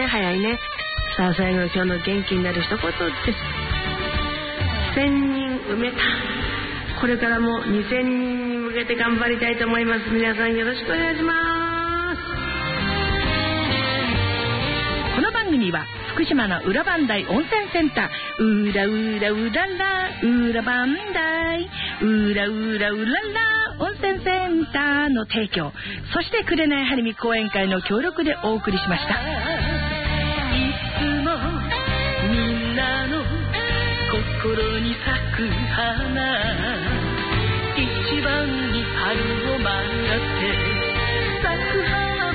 早いね。さあ最後の今日の元気になる一言です。1000人埋めた。これからも2000人に向けて頑張りたいと思います。皆さんよろしくお願いします。 この番組は福島の裏磐梯温泉センターうらうらうらら裏磐梯うらうらうらら温泉センターの提供、そして紅はりみ講演会の協力でお送りしました。いつもみんなの心に咲く花、一番に春を待って咲く花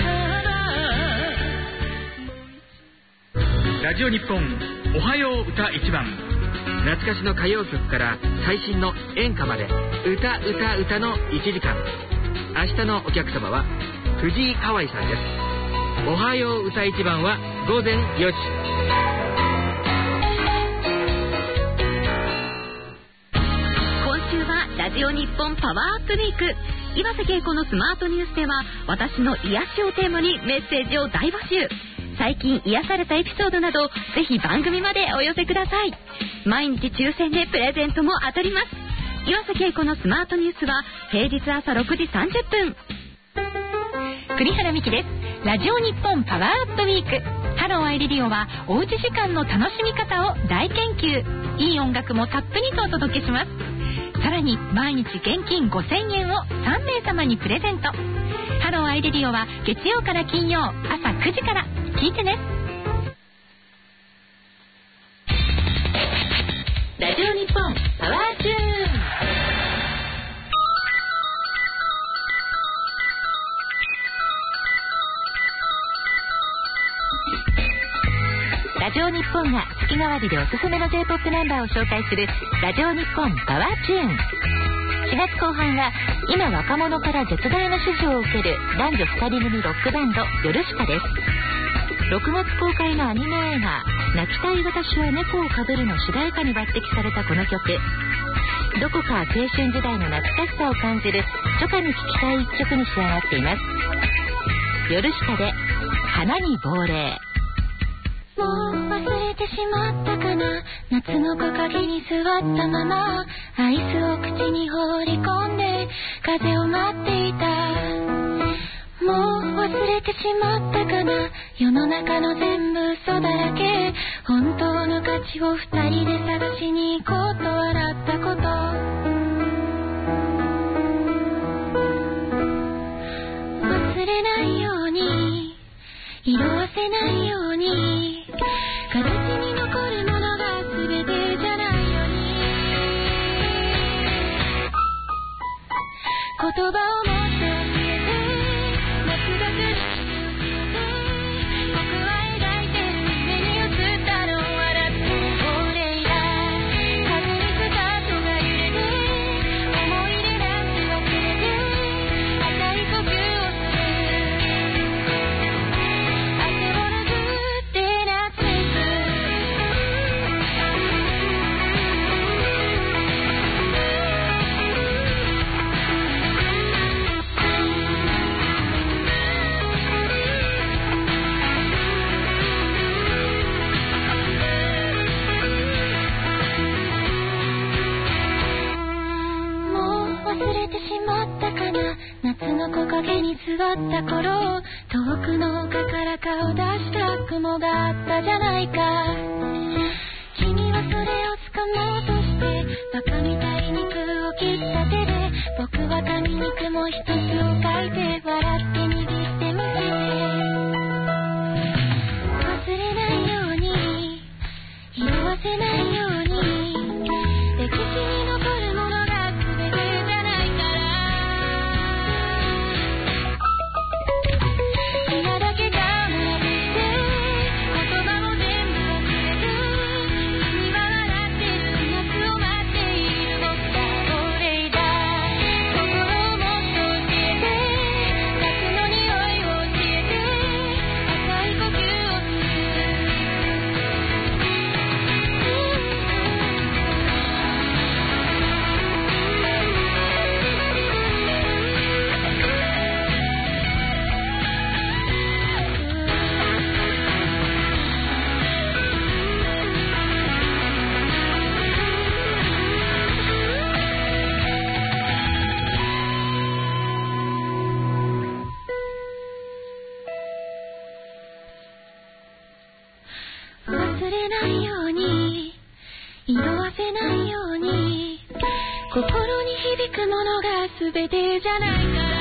だから。 ラジオ日本おはよう歌一番、懐かしの歌謡曲から最新の演歌まで歌歌歌の1時間。明日のお客様は藤井香愛さんです。おはよう歌一番は午前4時。 今週はラジオ日本パワーアップウィーク。岩瀬恵子のスマートニュースでは私の癒しをテーマにメッセージを大募集。最近癒されたエピソードなどぜひ番組までお寄せください。毎日抽選でプレゼントも当たります。岩瀬恵子のスマートニュースは平日朝6時30分。栗原美希です。ラジオ日本パワーアップウィーク。ハローアイレディオはおうち時間の楽しみ方を大研究。いい音楽もたっぷりとお届けします。さらに毎日現金5000円を3名様にプレゼント。ハローアイレディオは月曜から金曜朝9時から聞いてね。ラジオ日本パワーチューン。ラジオ日本が月替わりでおすすめの J-POP ナンバーを紹介するラジオ日本パワーチューン。4月後半は今若者から絶大な支持を受ける男女2人組ロックバンドヨルシカです。6月公開のアニメ映画泣きたい私は猫をかぶるの主題歌に抜擢されたこの曲、どこか青春時代の懐かしさを感じる初夏に聴きたい一曲に仕上がっています。ヨルシカで花に亡霊。もう忘れてしまったかな、夏の木陰に座ったままアイスを口に放り込んで風を待っていた。もう忘れてしまったかな、世の中の全部嘘だらけ、本当の価値を二人で探しに行こうと笑ったこと。忘れないように色あせないように形に残るものが全てじゃないように、言葉を持って教えて夏が来る僕は描いてる目に映ったの笑って亡霊だ。風にスカートが揺れて思い出なんて忘れて赤い呼吸をする。汗を拭って夏めく忘れてしまったかな、夏の木陰に座った頃遠くの丘から顔出した雲があったじゃないか。君はそれを掴もうとしてバカみたいに空を切った手で僕は紙に雲一つを書いて笑って握ってみせて、忘れないように色あせないように歴史に残るものが全てじゃないから、今だけが待って言葉も全部忘れて君は笑ってる夏を待っている僕が亡霊だ。心をもっと教えて夏の匂いを教えて忘れないように色あせないように心に響くものが全てじゃないから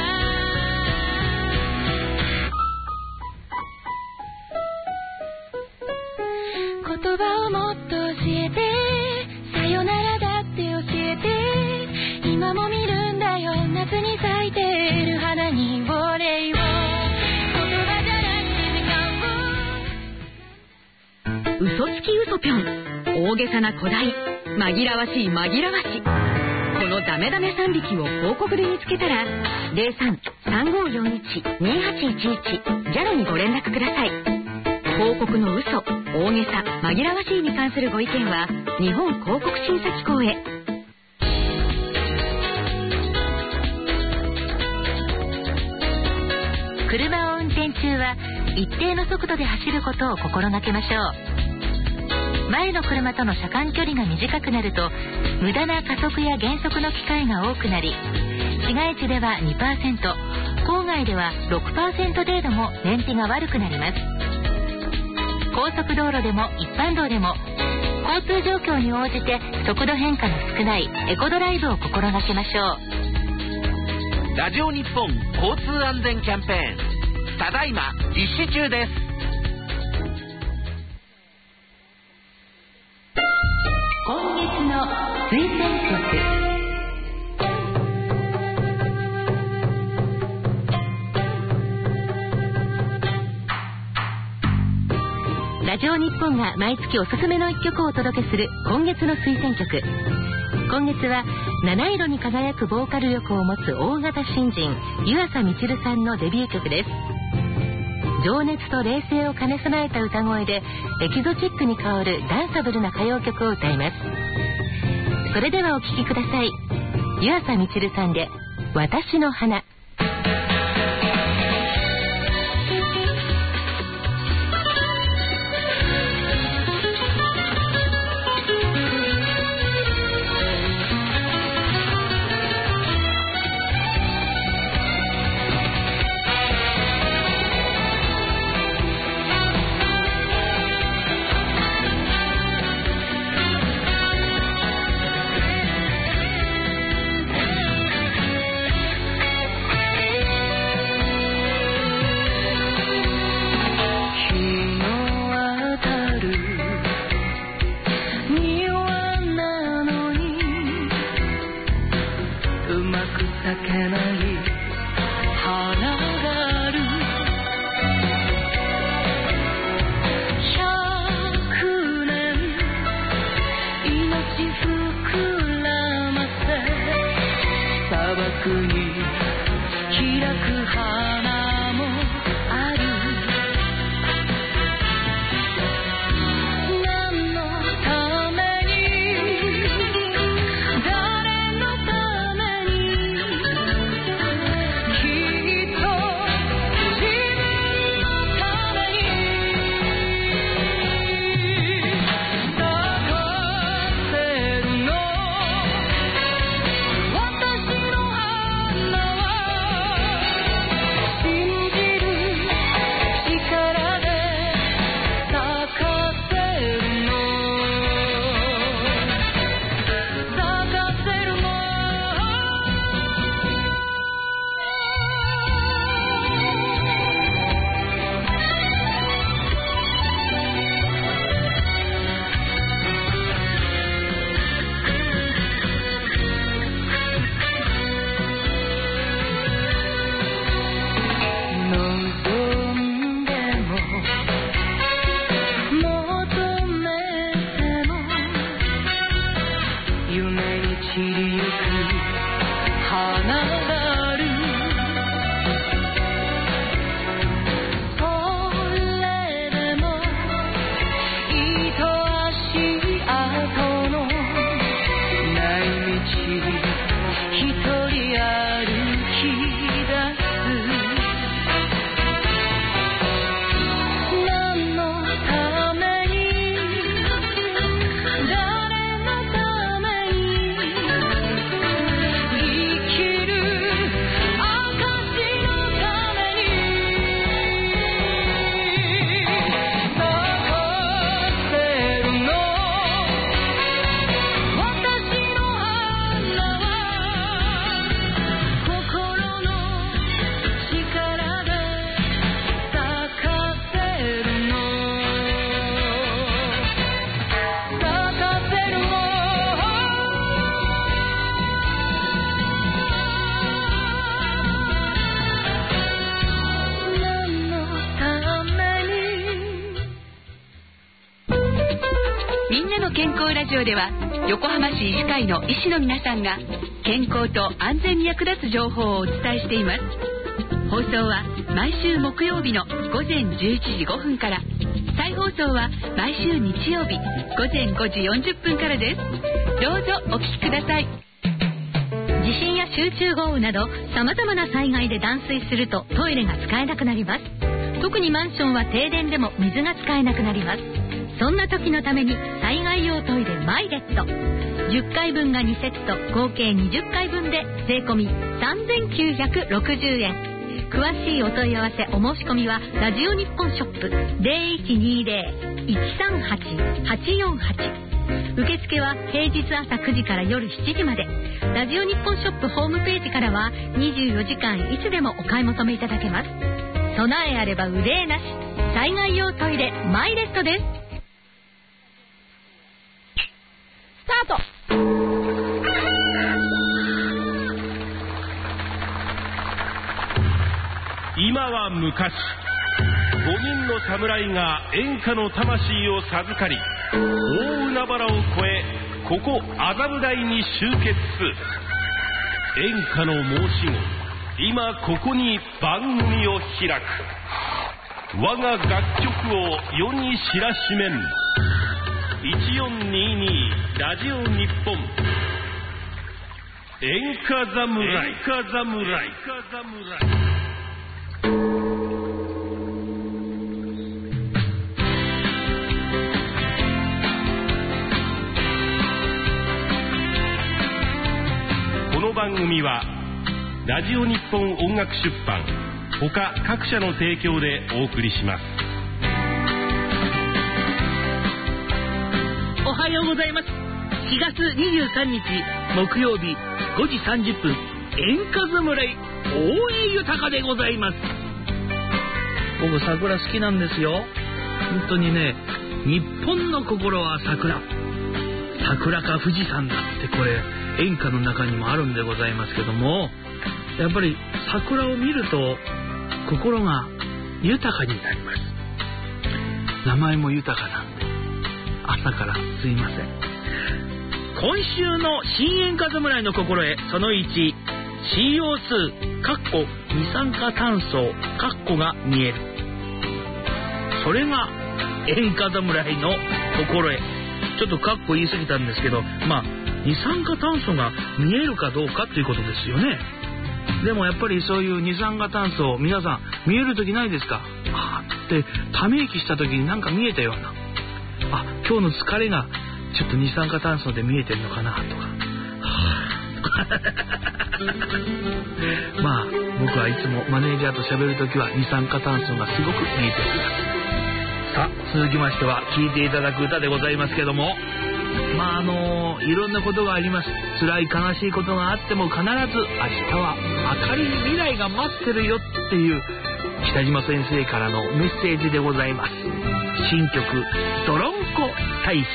言葉をもっと教えてさよならだって教えて今も見るんだよ夏に咲いてる花にお礼を言葉じゃなくて時間を嘘つき嘘ぴょん、大げさな古代、紛らわしい紛らわし、このダメダメ3匹を広告で見つけたら 03-3541-2811 ジャロにご連絡ください。広告の嘘、大げさ、紛らわしいに関するご意見は日本広告審査機構へ。 車を運転中は一定の速度で走ることを心がけましょう。前の車との車間距離が短くなると無駄な加速や減速の機会が多くなり、市街地では 2%、 郊外では 6% 程度も燃費が悪くなります。高速道路でも一般道でも交通状況に応じて速度変化の少ないエコドライブを心がけましょう。 ラジオ日本交通安全キャンペーンただいま実施中です。 今月の推薦曲。ラジオ日本が毎月おすすめの一曲をお届けする今月の推薦曲。今月は七色に輝くボーカル力を持つ大型新人湯浅みちるさんのデビュー曲です。情熱と冷静を兼ね備えた歌声でエキゾチックに香るダンサブルな歌謡曲を歌います。それではお聴きください。湯浅みちるさんで私の花。 みんなの健康ラジオでは横浜市医師会の医師の皆さんが健康と安全に役立つ情報をお伝えしています。放送は毎週木曜日の午前11時5分から、再放送は毎週日曜日午前5時40分からです。どうぞお聞きください。 地震や集中豪雨など様々な災害で断水するとトイレが使えなくなります。特にマンションは停電でも水が使えなくなります。そんな時のために災害用トイレマイレット10回分が2セット、合計20回分で税込み3960円。詳しいお問い合わせお申し込みはラジオ日本ショップ 0120-138-848。受付は平日朝9時から夜7時まで。ラジオ日本ショップホームページからは24時間いつでもお買い求めいただけます。備えあれば憂いなし、災害用トイレマイレットです。スタート。 今は昔、5人の侍が演歌の魂を授かり、大海原を越え、ここ麻布台に集結。演歌の申し子、今ここに番組を開く。我が楽曲を世に知らしめん。1422ラジオ日本演歌侍。この番組はラジオ日本音楽出版他各社の提供でお送りします。 おはようございます。4月23日木曜日5時30分演歌侍大江豊でございます。僕桜好きなんですよ。本当にね、日本の心は桜、桜か富士山だってこれ演歌の中にもあるんでございますけども、やっぱり桜を見ると心が豊かになります。名前も豊かなんで朝からすいません。今週の新演歌侍の心得その1、 CO2 二酸化炭素が見える。それが演歌侍の心得。ちょっと言い過ぎたんですけど、二酸化炭素が見えるかどうかっていうことですよね。でもやっぱりそういう二酸化炭素、皆さん見えるときないですか？ってため息したときになんか見えたような、今日の疲れがちょっと二酸化炭素で見えてるのかなとか僕はいつもマネージャーと喋るときは二酸化炭素がすごく見えております。さあ、続きましては聴いていただく歌でございますけども、いろんなことがあります。辛い悲しいことがあっても必ず明日は明るい未来が待ってるよっていう北島先生からのメッセージでございます。新曲ドロンコ大使。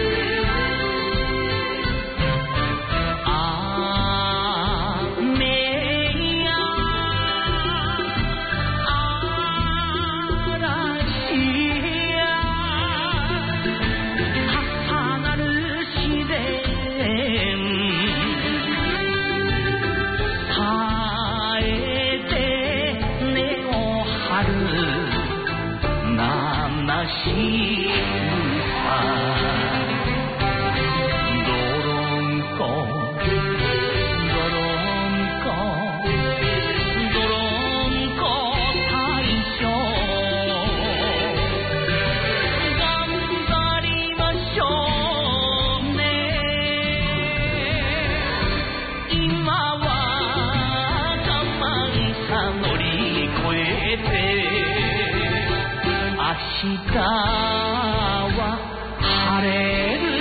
明日は晴れる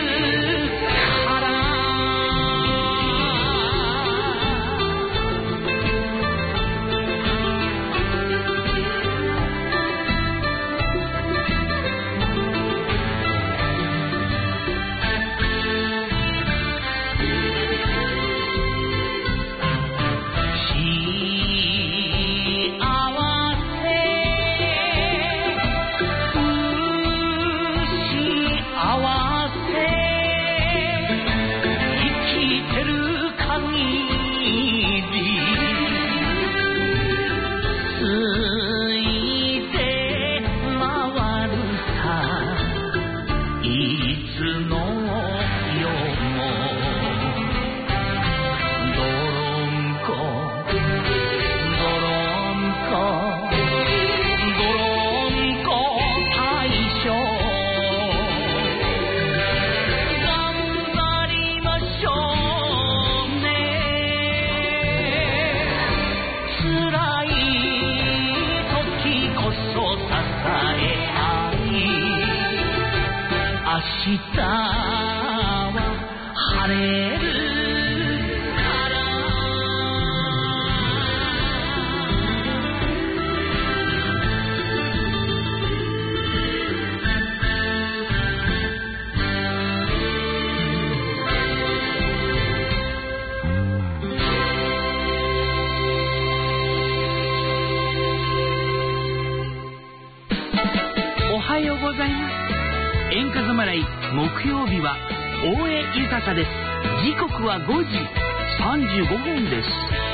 幸せ日は晴れるおはようございます。演歌侍木曜日は大江豊です。時刻は5時35分です。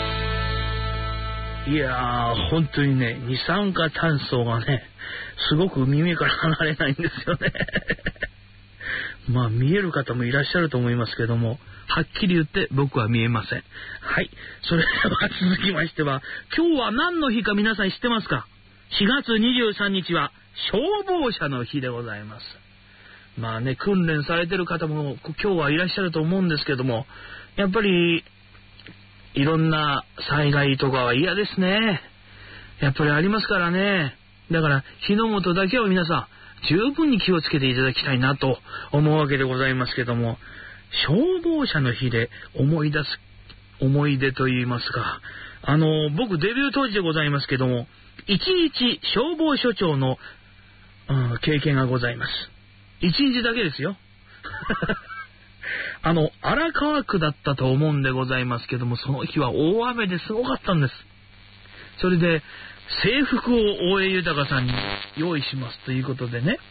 いやー、本当にね、二酸化炭素がね、すごく耳から離れないんですよね。まあ見える方もいらっしゃると思いますけども、はっきり言って僕は見えません。はい、それでは続きましては、今日は何の日か皆さん知ってますか？4月23日は消防車の日でございます。まあね、訓練されてる方も今日はいらっしゃると思うんですけども、やっぱりいろんな災害とかは嫌ですね。やっぱりありますからね。だから火の元だけは皆さん十分に気をつけていただきたいなと思うわけでございますけども、消防車の日で思い出す思い出といいますか、僕デビュー当時でございますけども、一日消防署長の経験がございます。一日だけですよ。荒川区だったと思うんでございますけども、その日は大雨ですごかったんです。それで制服を大江豊さんに用意しますということでね、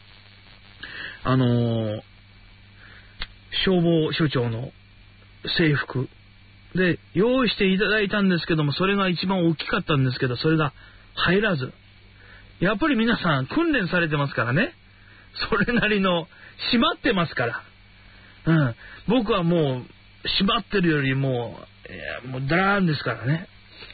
消防署長の制服で用意していただいたんですけども、それが一番大きかったんですけど、それが入らず、やっぱり皆さん訓練されてますからね、それなりの締まってますから、僕はもう締まってるよりもうダラーンですからね。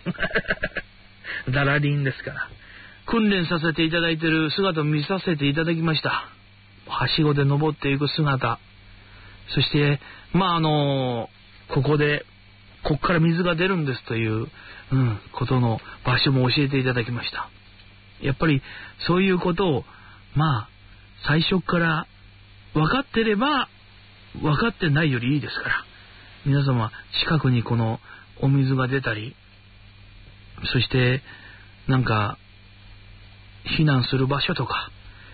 ダラリンですから、訓練させていただいている姿を見させていただきました。はしごで登っていく姿、そしてここから水が出るんですという、ことの場所も教えていただきました。やっぱりそういうことを最初から分かってれば分かってないよりいいですから、皆様近くにこのお水が出たり、そして避難する場所とか、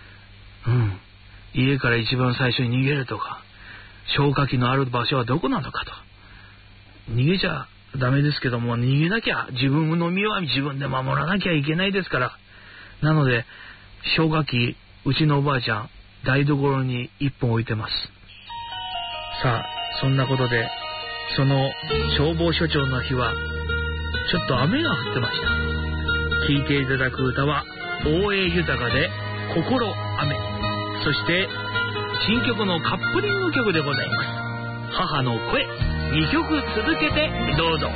家から一番最初に逃げるとか、消火器のある場所はどこなのかと、逃げちゃダメですけども、逃げなきゃ自分の身は自分で守らなきゃいけないですから。なので消火器、うちのおばあちゃん台所に1本置いてます。さあ、そんなことでその消防署長の日はちょっと雨が降ってました。聴いていただく歌は大江豊で心雨、そして新曲のカップリング曲でございます。母の声、2曲続けてどうぞ。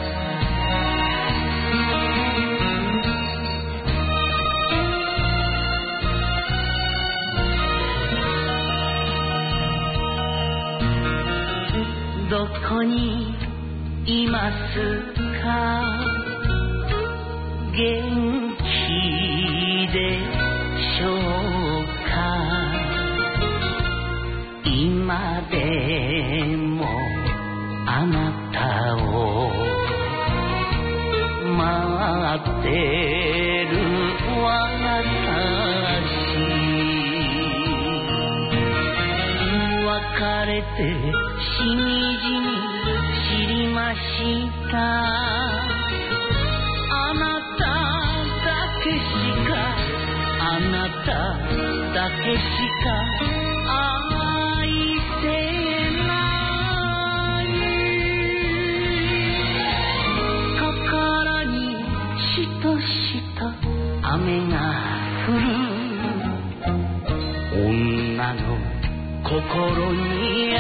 どこにいますか、元気でしょうか、今でもあなたを待ってる私、別れてしみじみ知りました。あなただけしか、あなただけしか愛せない。心にしとしと雨が降る。女の心に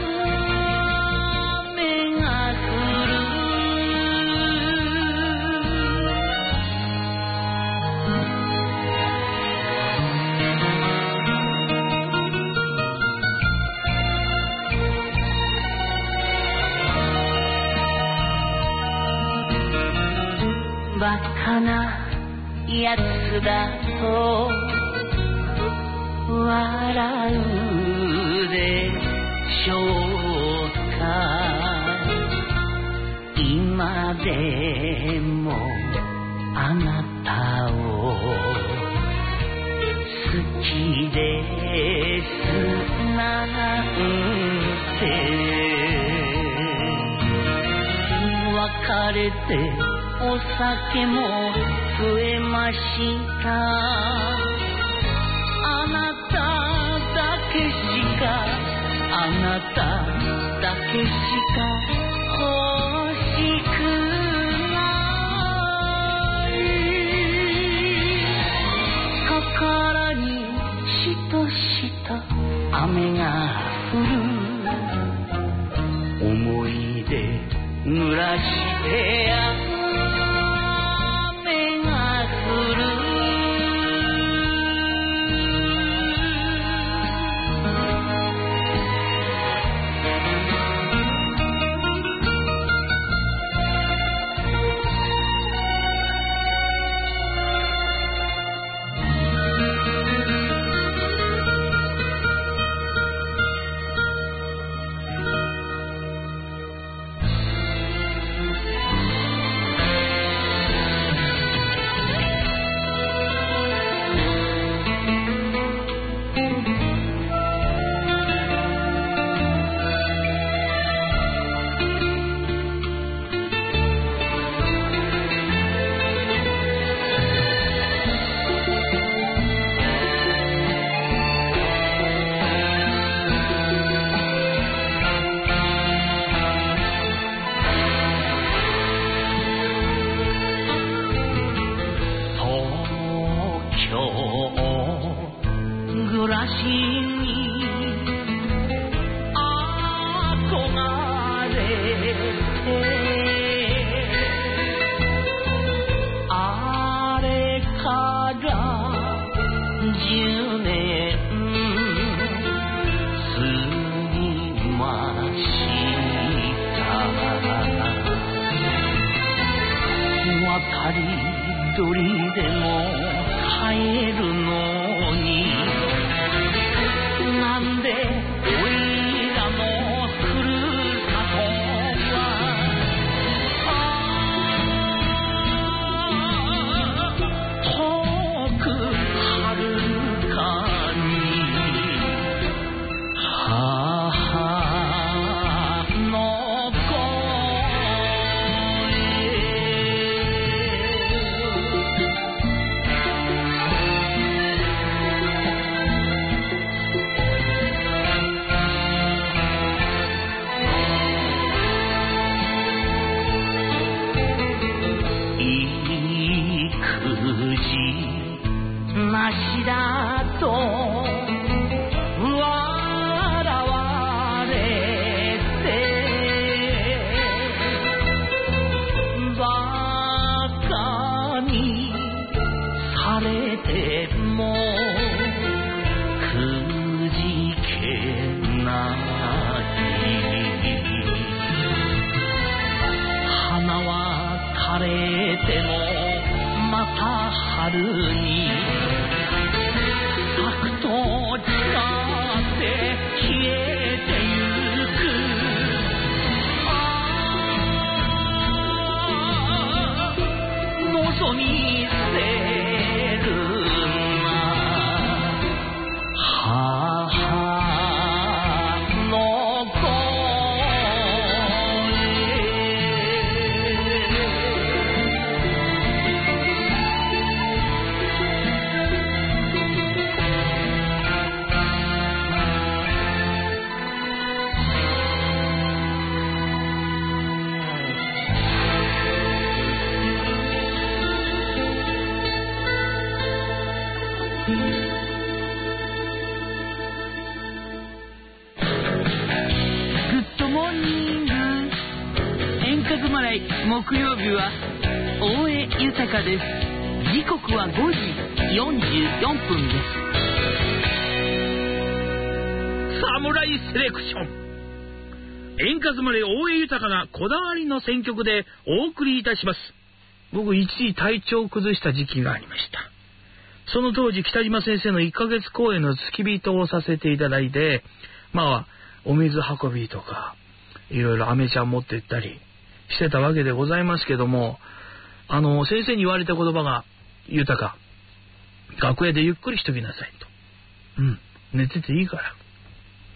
バカなやつだと笑うでしょうか。今でもあなたを好きですなんて。別れてお酒も増えました。あなただけしか、あなただけしか欲しくない。心にしとしと雨が降る。思い出濡らして雨が降る。 木曜日は大江豊です。時刻は5時44分です。侍セレクション、演歌詰まり大江豊がこだわりの選曲でお送りいたします。僕一時体調を崩した時期がありました。その当時北島先生の1ヶ月公演の付き人をさせていただいて、 お水運びとかいろいろアメちゃん持って行ったりしてたわけでございますけども、先生に言われた言葉が豊か。楽屋でゆっくりしときなさいと。寝てていいから。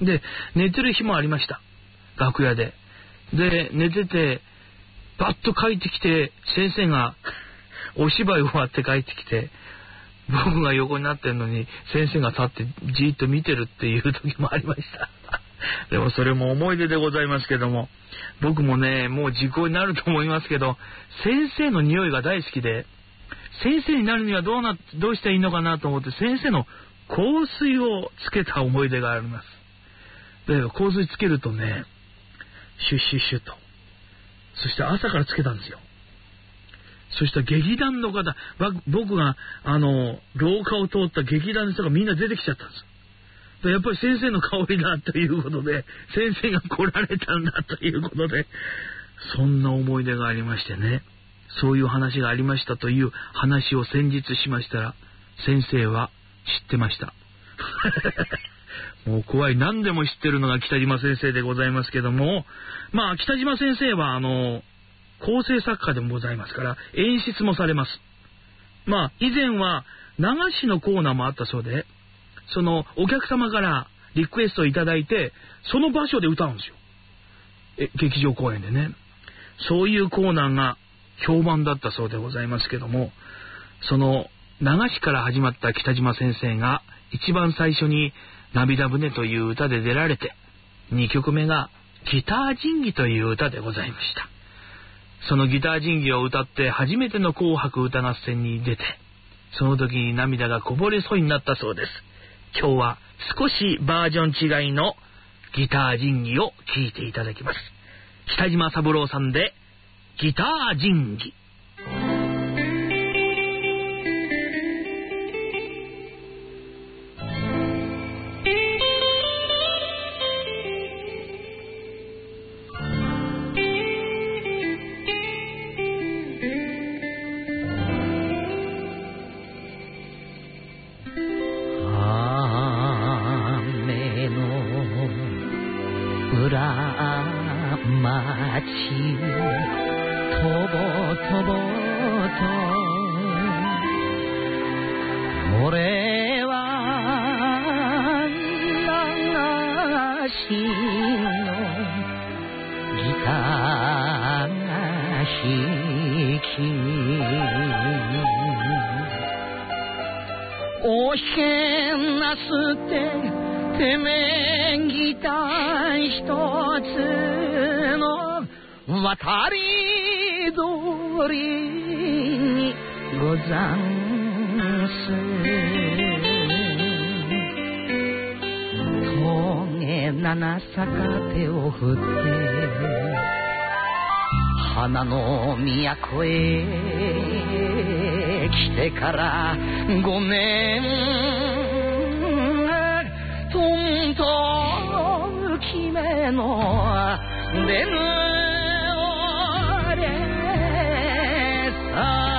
で、寝てる日もありました。楽屋で。で、寝ててバッと帰ってきて、先生がお芝居終わって帰ってきて、僕が横になってるのに先生が立ってじーっと見てるっていう時もありましたでもそれも思い出でございますけども、僕もね、もう時効になると思いますけど、先生の匂いが大好きで、先生になるにはどうしたらいいのかなと思って、先生の香水をつけた思い出があります。で、香水つけるとね、シュッシュッシュッと、そして朝からつけたんですよ。そしたら劇団の方、僕が廊下を通った劇団の人がみんな出てきちゃったんですよ。やっぱり先生の香りだということで、先生が来られたんだということで、そんな思い出がありましてね、そういう話がありましたという話を先日しましたら、先生は知ってましたもう怖い。何でも知ってるのが北島先生でございますけども、まあ北島先生は構成作家でもございますから演出もされます。まあ以前は流しのコーナーもあったそうで、そのお客様からリクエストをいただいて、その場所で歌うんですよ。劇場公演でね。そういうコーナーが評判だったそうでございますけども、その流しから始まった北島先生が一番最初に涙舟という歌で出られて、2曲目がギター神器という歌でございました。そのギター神器を歌って初めての紅白歌合戦に出て、その時に涙がこぼれそうになったそうです。今日は少しバージョン違いのギター神器を聴いていただきます。北島三郎さんでギター神器。 俺は流しのギターが弾き、おへなすっててめえギター一つの渡り鳥にござんす。峠七坂手を振って花の都へ来てから5年、とんと君の出ぬれさ。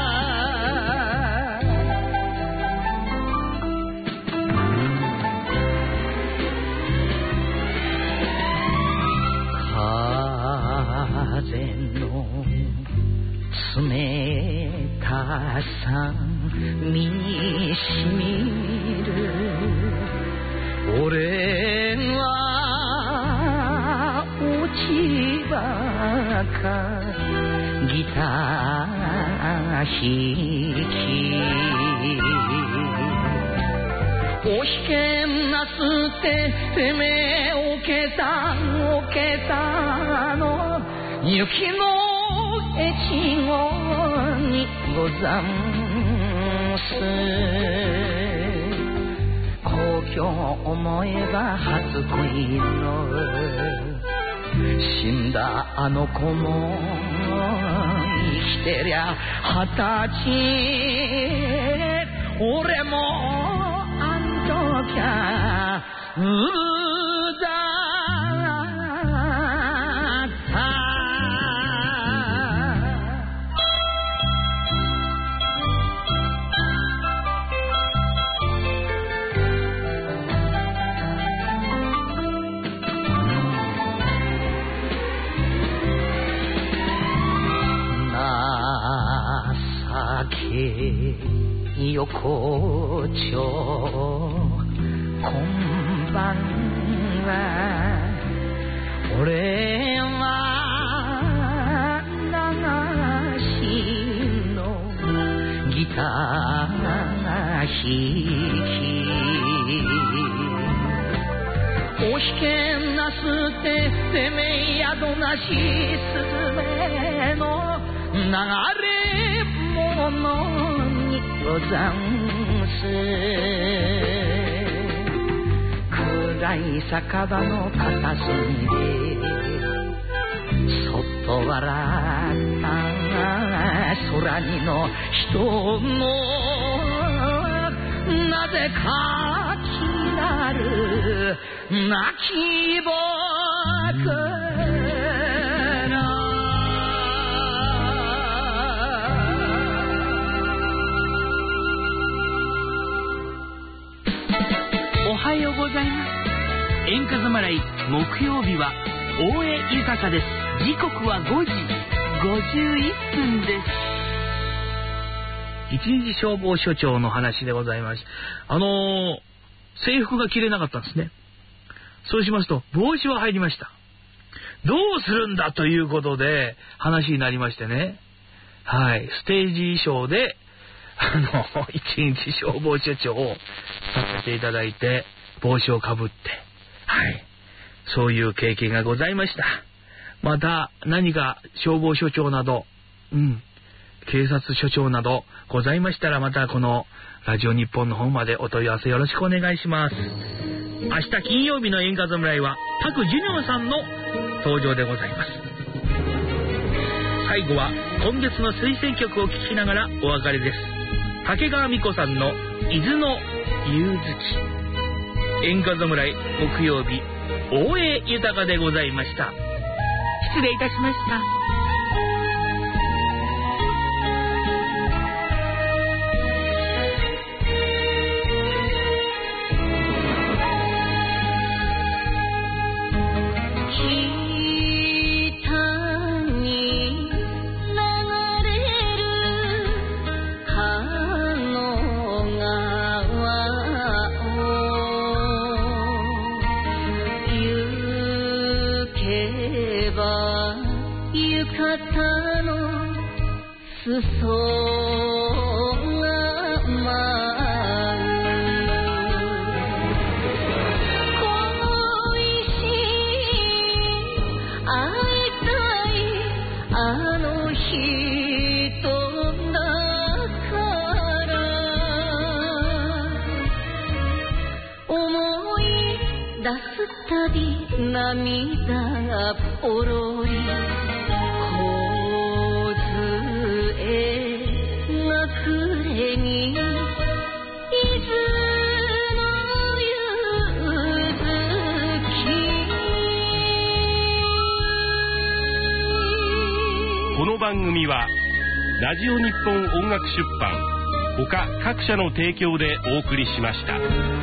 風の冷たさ身にしみる、俺は落ち葉かギター弾き、おひけなすっててめえおけたの雪の越後にござんす。故郷思えば初恋の死んだあの子も生きてりゃ20歳、俺もあんときゃうだ横丁こんばんは俺は流しのギター弾きお引けなすっててめえ宿なしすずめの流れ物にござんす暗い酒場の片隅でそっと笑った空にの人のなぜか気になる泣きぼくおはようございます。演歌侍木曜日は大江豊です。時刻は5時51分です。一日消防署長の話でございます。制服が着れなかったんですね。そうしますと帽子は入りました。どうするんだということで話になりましてね。はい、ステージ衣装で一日消防署長をさせていただいて帽子をかぶって、はい、そういう経験がございました。また何か消防署長など、警察署長などございましたら、またこのラジオ日本の方までお問い合わせよろしくお願いします。明日金曜日の演歌侍はパク・ジュニョンさんの登場でございます。最後は今月の推薦曲を聴きながらお別れです。竹川美子さんの伊豆の夕月。演歌侍木曜日大江豊でございました。失礼いたしました。 裾が舞うこの石会いたいあの人だから思い出すたび涙がポロリこの番組はラジオ日本音楽出版他各社の提供でお送りしました。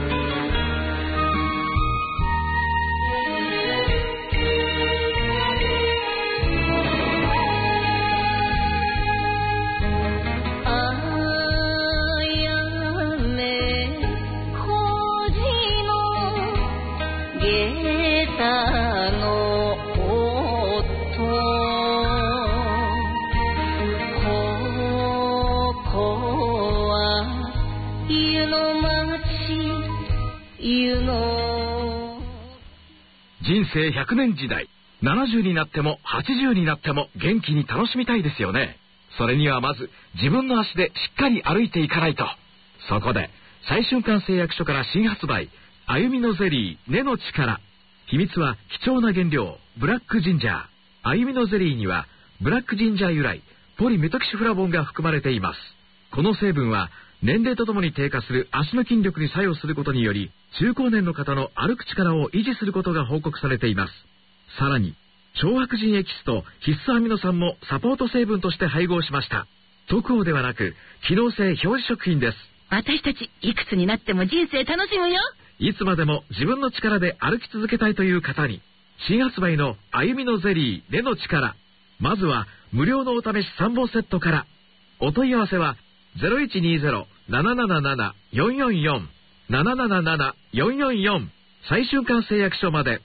人生100年時代、70になっても80になっても元気に楽しみたいですよね。それにはまず自分の足でしっかり歩いていかないと。そこで最瞬間製薬所から新発売、歩みのゼリー根の力。秘密は貴重な原料ブラックジンジャー。歩みのゼリーにはブラックジンジャー由来ポリメトキシフラボンが含まれています。この成分は年齢とともに低下する足の筋力に作用することにより、中高年の方の歩く力を維持することが報告されています。さらに超白人エキスと必須アミノ酸もサポート成分として配合しました。特効ではなく機能性表示食品です。 私たちいくつになっても人生楽しむよ。 いつまでも自分の力で歩き続けたいという方に、新発売の歩みのゼリー根の力。まずは無料のお試し3本セットから。お問い合わせは 777-444 777-444最終館製薬所まで。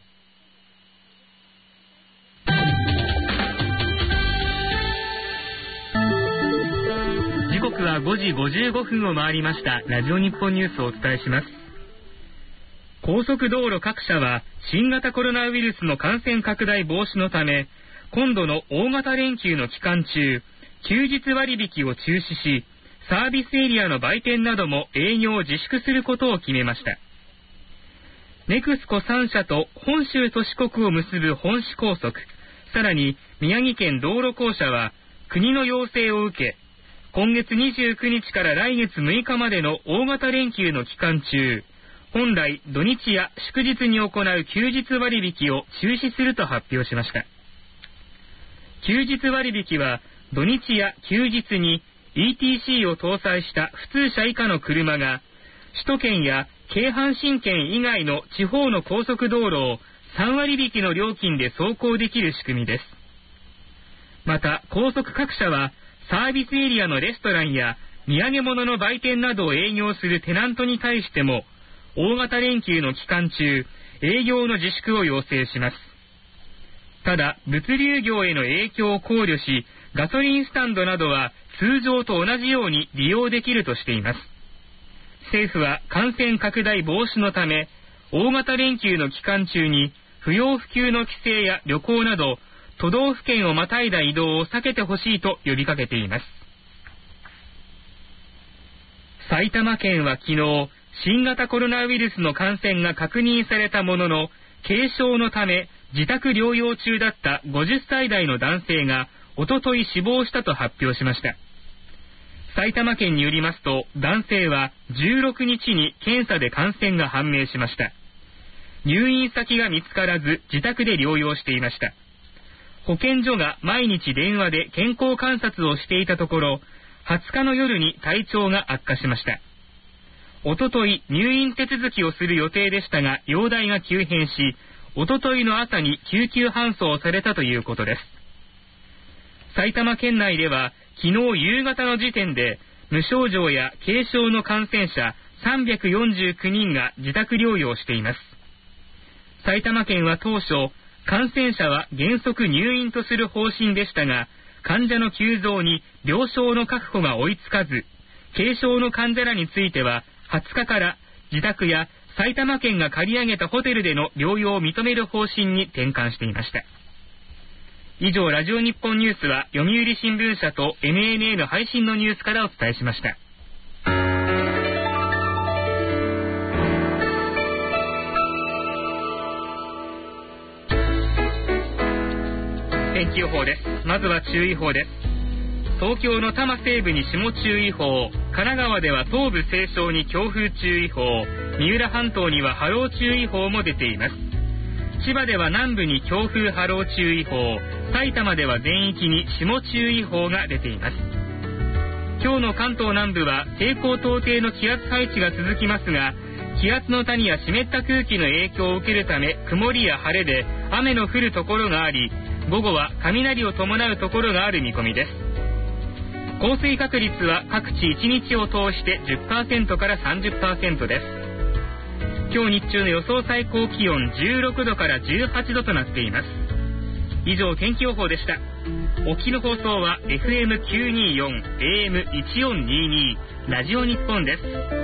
時刻は5時55分を回りました。ラジオ日本ニュースをお伝えします。高速道路各社は新型コロナウイルスの感染拡大防止のため、今度の大型連休の期間中、休日割引を中止し、サービスエリアの売店なども営業を自粛することを決めました。ネクスコ3社と本州と四国を結ぶ本市高速、さらに宮城県道路公社は国の要請を受け、今月29日から来月6日までの大型連休の期間中、本来土日や祝日に行う休日割引を中止すると発表しました。休日割引は土日や休日に ETC を搭載した普通車以下の車が首都圏や京阪神圏以外の地方の高速道路を3割引きの料金で走行できる仕組みです。また高速各社はサービスエリアのレストランや土産物の売店などを営業するテナントに対しても大型連休の期間中、営業の自粛を要請します。ただ、物流業への影響を考慮し、ガソリンスタンドなどは通常と同じように利用できるとしています。政府は感染拡大防止のため、大型連休の期間中に不要不急の帰省や旅行など、都道府県をまたいだ移動を避けてほしいと呼びかけています。埼玉県は昨日、新型コロナウイルスの感染が確認されたものの、軽症のため自宅療養中だった50歳代の男性がおととい死亡したと発表しました。埼玉県によりますと、男性は16日に検査で感染が判明しました。入院先が見つからず自宅で療養していました。保健所が毎日電話で健康観察をしていたところ、20日の夜に体調が悪化しました。おととい入院手続きをする予定でしたが、容体が急変し、おとといの朝に救急搬送されたということです。埼玉県内では昨日夕方の時点で無症状や軽症の感染者349人が自宅療養しています。埼玉県は当初、感染者は原則入院とする方針でしたが、患者の急増に病床の確保が追いつかず、軽症の患者らについては20日から自宅や埼玉県が借り上げたホテルでの療養を認める方針に転換していました。以上、ラジオ日本ニュースは読売新聞社と NNA の配信のニュースからお伝えしました。天気予報です。まずは注意報です。東京の多摩西部に霜注意報、神奈川では東部西湘に強風注意報、三浦半島には波浪注意報も出ています。千葉では南部に強風波浪注意報、埼玉では全域に霜注意報が出ています。今日の関東南部は西高東低の気圧配置が続きますが、気圧の谷や湿った空気の影響を受けるため、曇りや晴れで雨の降るところがあり、午後は雷を伴うところがある見込みです。降水確率は各地1日を通して 10% から 30% です。今日日中の予想最高気温16度から18度となっています。以上、天気予報でした。お聞きの放送は FM924 AM1422 ラジオ日本です。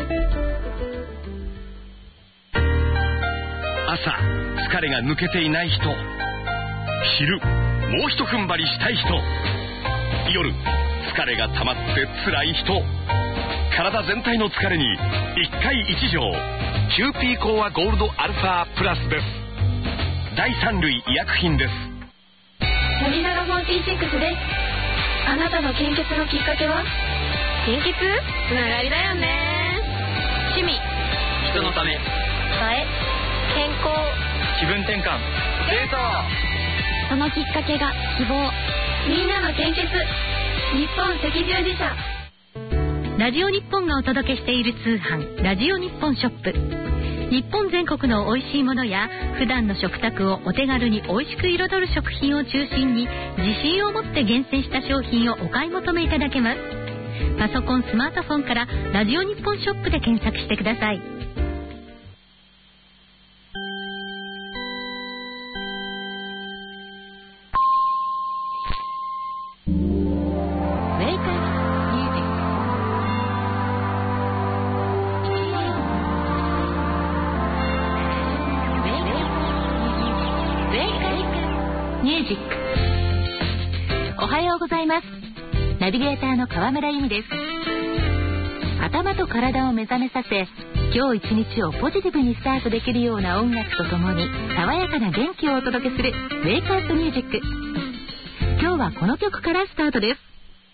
朝疲れが抜けていない人、昼もう一踏ん張りしたい人、夜疲れが溜まって辛い人、体全体の疲れに一回一錠キューピーコアゴールドアルファプラスです。第三類医薬品です。 森永46です。あなたの献血のきっかけは？献血？つながりだよね。趣味、 人のため、 映え、健康、 気分転換、デート。 そのきっかけが希望。みんなの献血、日本赤十字社。 ラジオ日本がお届けしている通販ラジオ日本ショップ。日本全国の美味しいものや普段の食卓をお手軽に美味しく彩る食品を中心に自信を持って厳選した商品をお買い求めいただけます。 パソコン、スマートフォンからラジオ日本ショップで検索してください。 おはようございます。ナビゲーターの河村由美です。頭と体を目覚めさせ、今日一日をポジティブにスタートできるような音楽とともに爽やかな元気をお届けするウェイクアップミュージック。今日はこの曲からスタートです。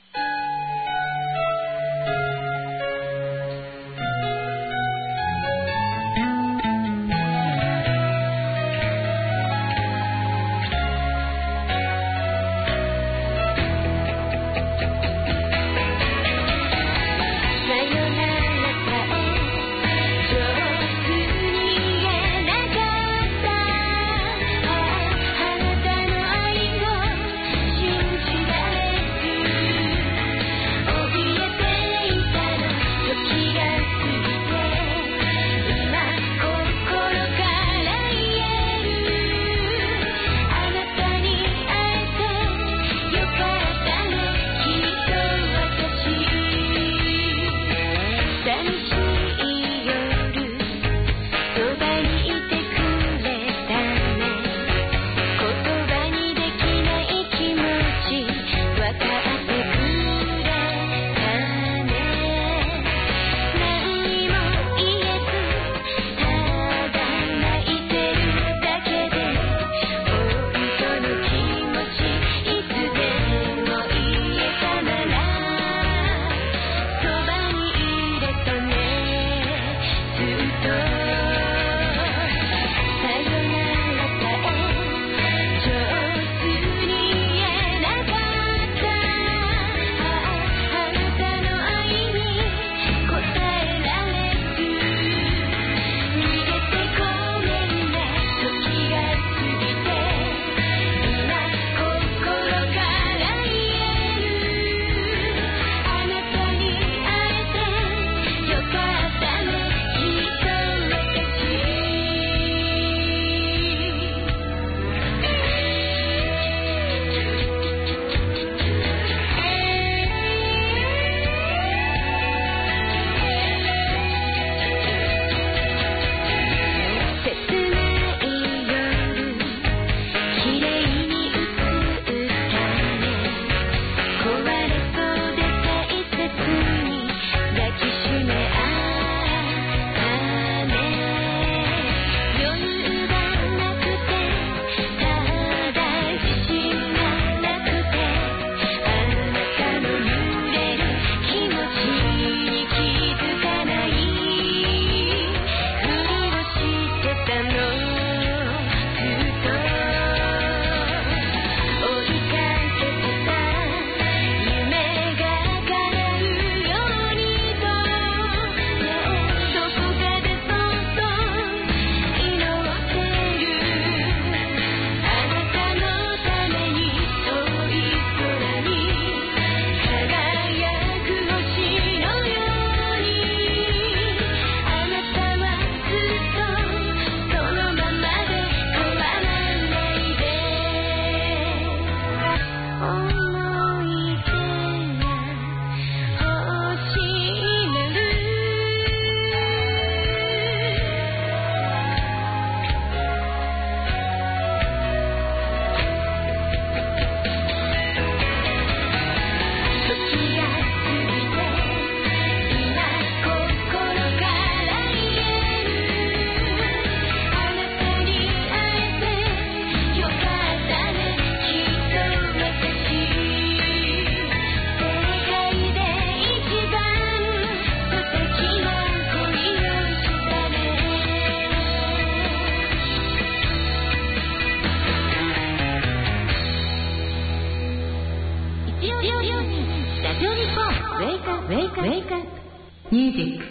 ミュージック。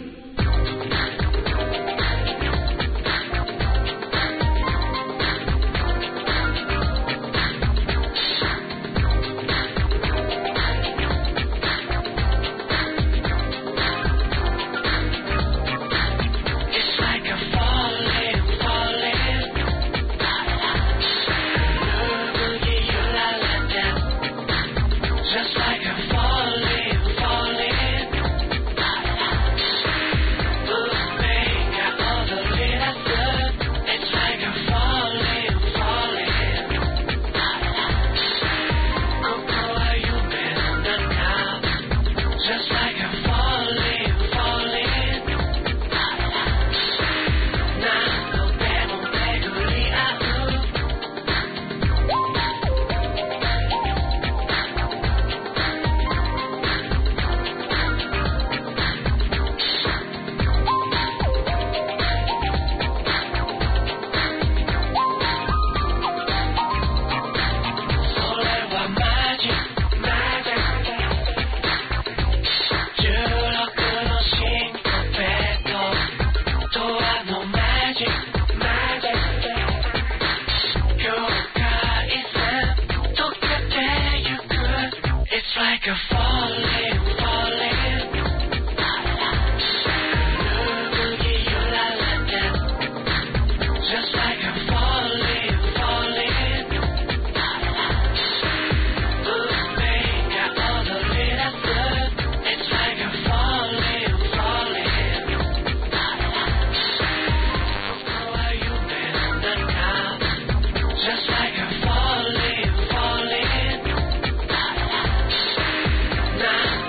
a falling, falling. Boogie, you la la la. Just like a falling, falling. Ooh, babe, got all the little stuff. It's like a falling, falling. How are you been now? Just like a falling, falling. Now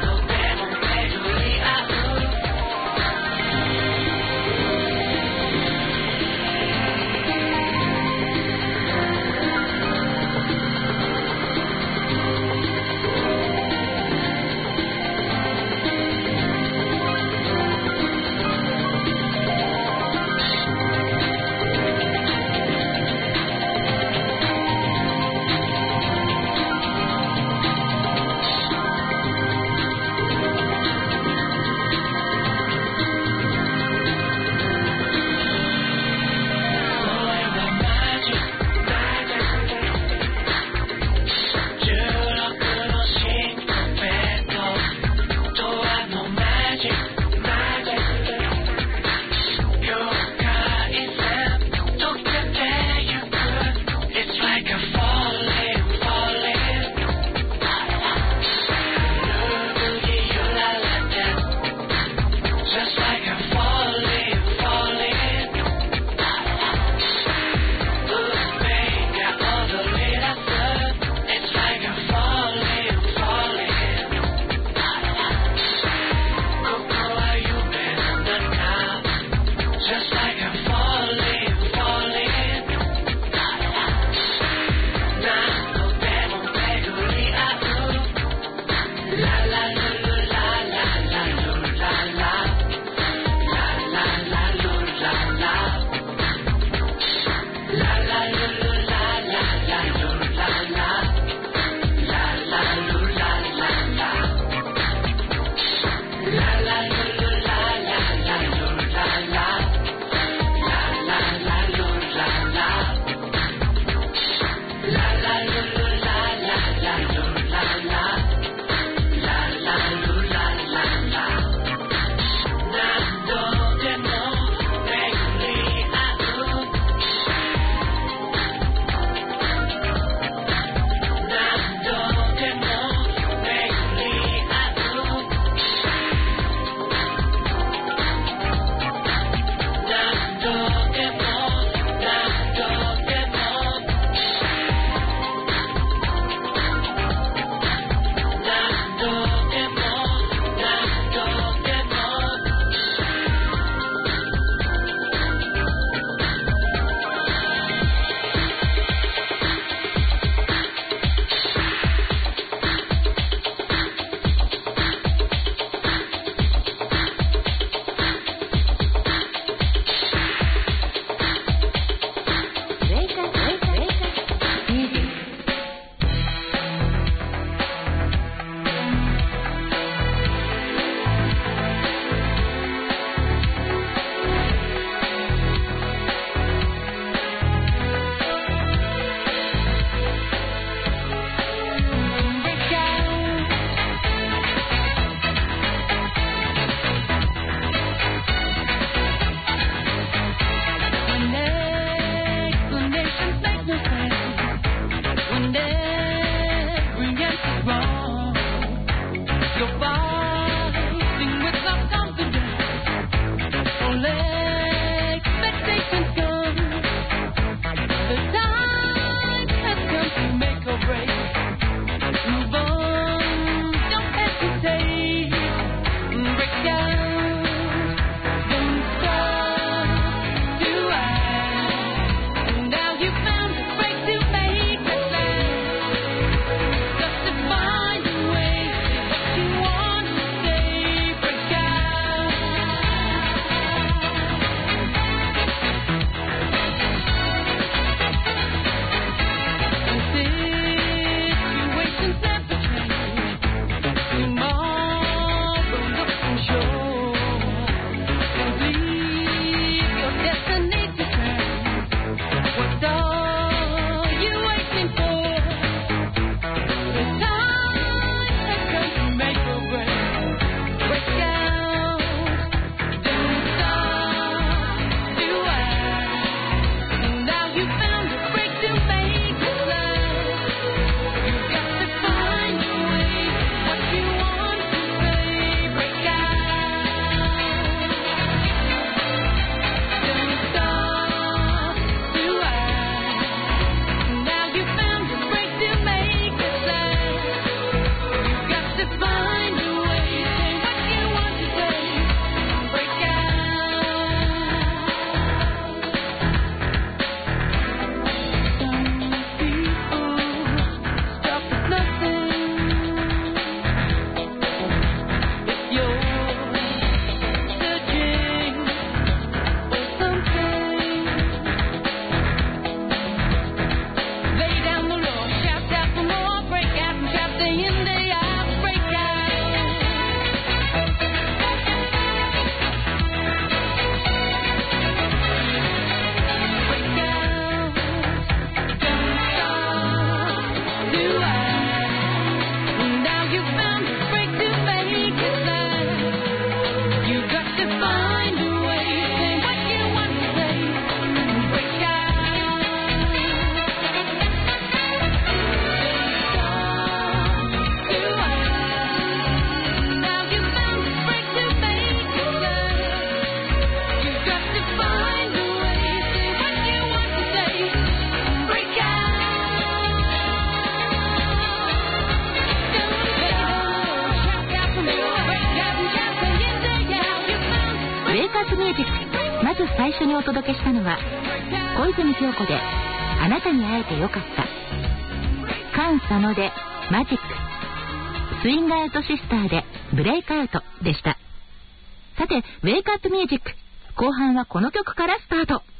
緒にお届けしたのは小泉京子であなたに会えてよかった、菅佐野でマジック、スイングアウトシスターでブレイクアウトでした。さて、ウェイクアップミュージック後半はこの曲からスタート。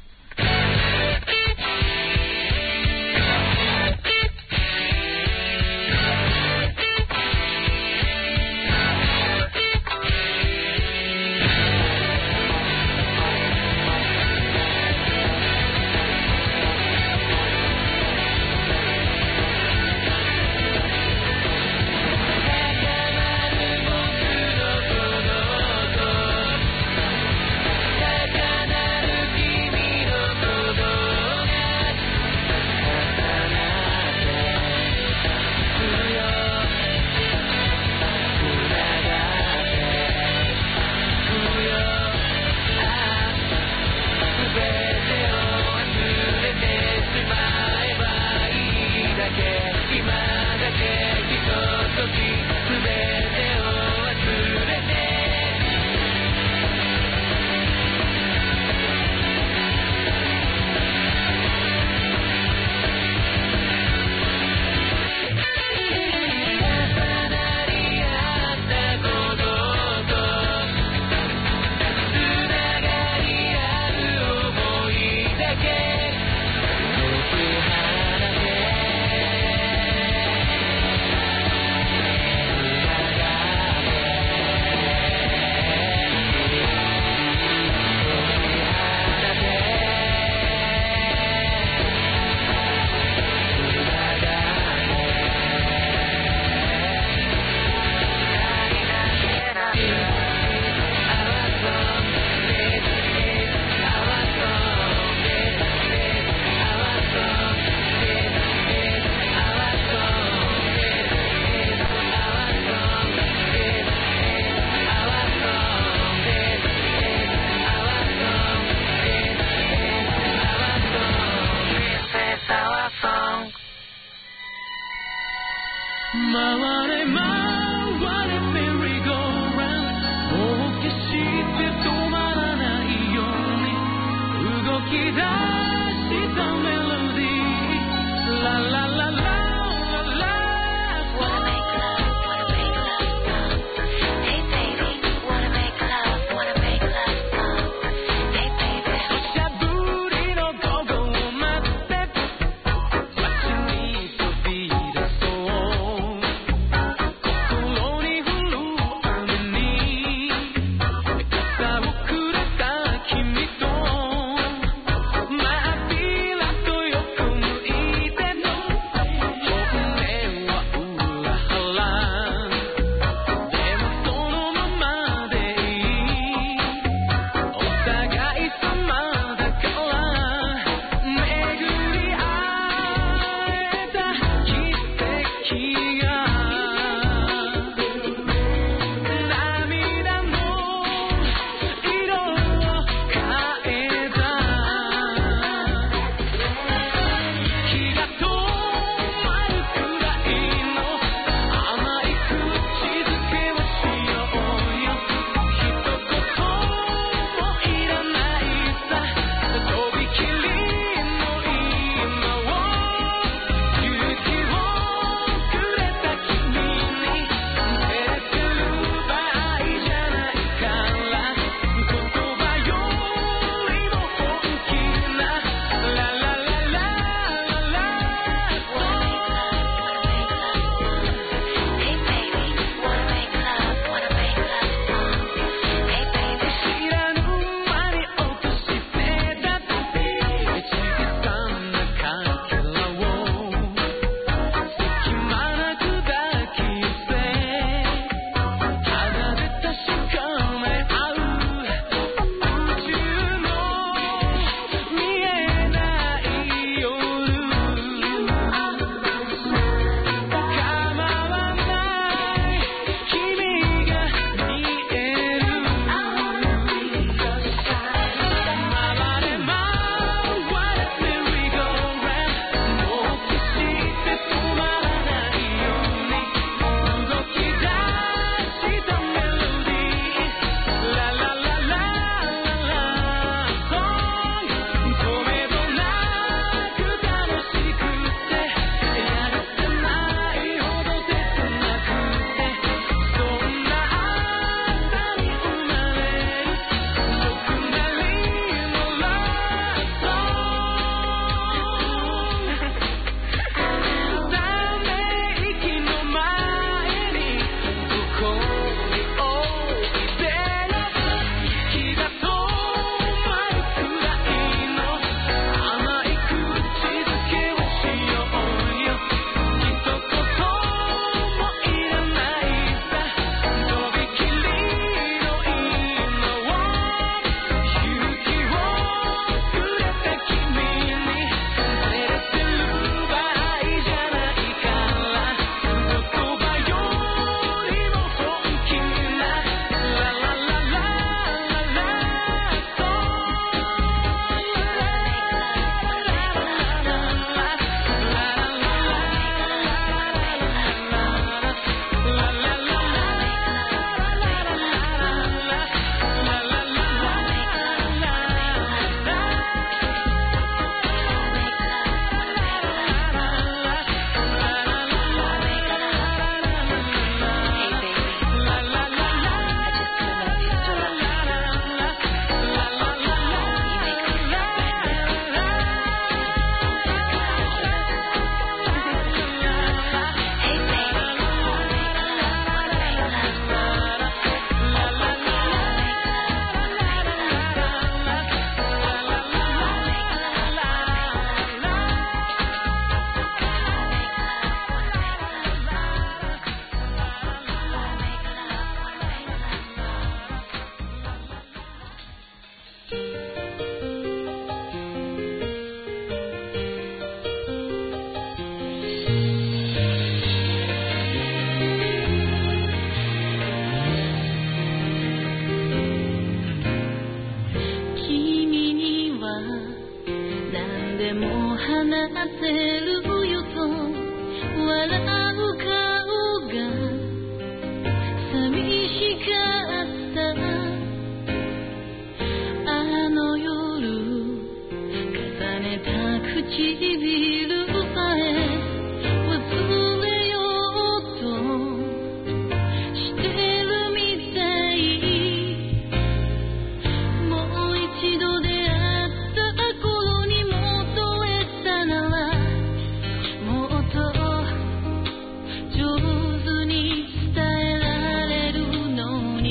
せるよと笑う顔が寂しかったあの夜重ねた唇さえ忘れようとしてるみたいもう一度出会った頃に戻れたならもっと上手に伝えられるのに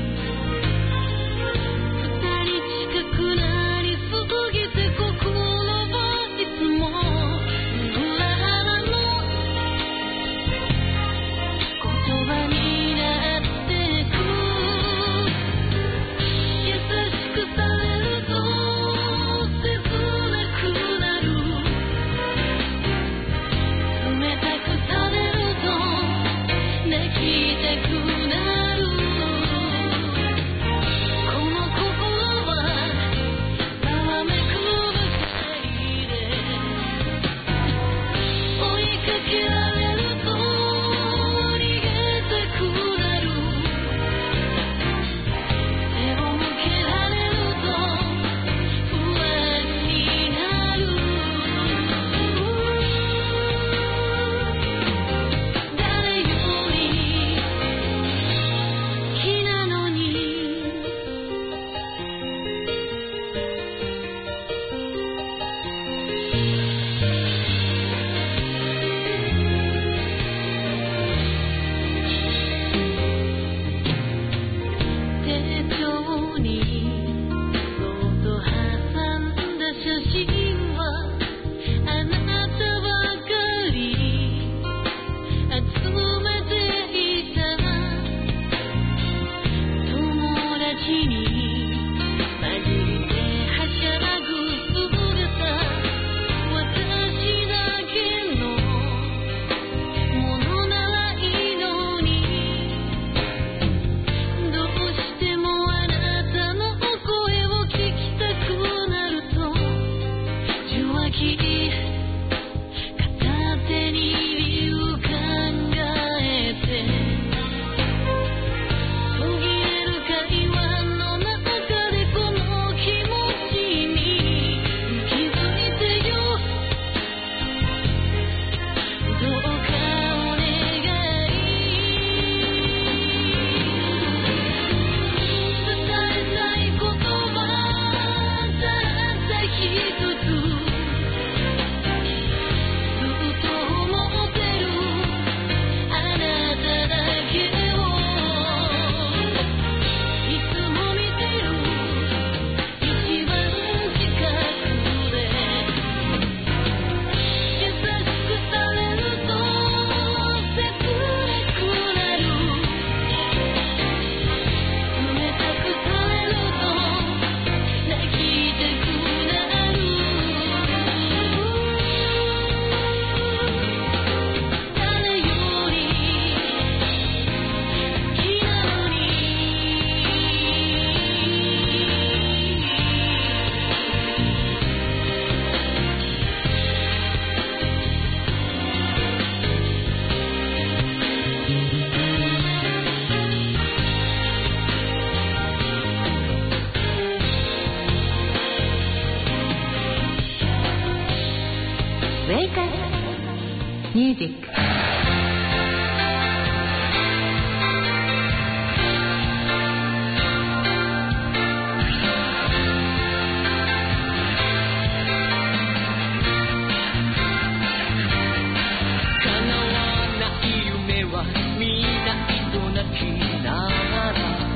二人近くなりすぎて心はいつも裏の言葉になってく優しくされると切なくなる冷たくされると泣きたくなるこの心はざわめくばかりで追いかけられると逃げたくなる手を向けられると不安になる誰より好きなのに手帳にそっと挟んだ写真はあなたばかり集めていた友達に混じってはしゃぐ姿私だけのものならいいのにどうしてもあなたの声を聞きたくなると受話器片手に理由考えて途切れる会話の中でこの気持ちに気づいてよどうかお願い伝えたい言葉たった一つずっと思ってるあなただけをいつも見てる一番近くで優しくされると切なくなる冷たくされると泣きたくなる誰より好きなのにウェイクアップミュージック叶わない夢は見ないと泣きながら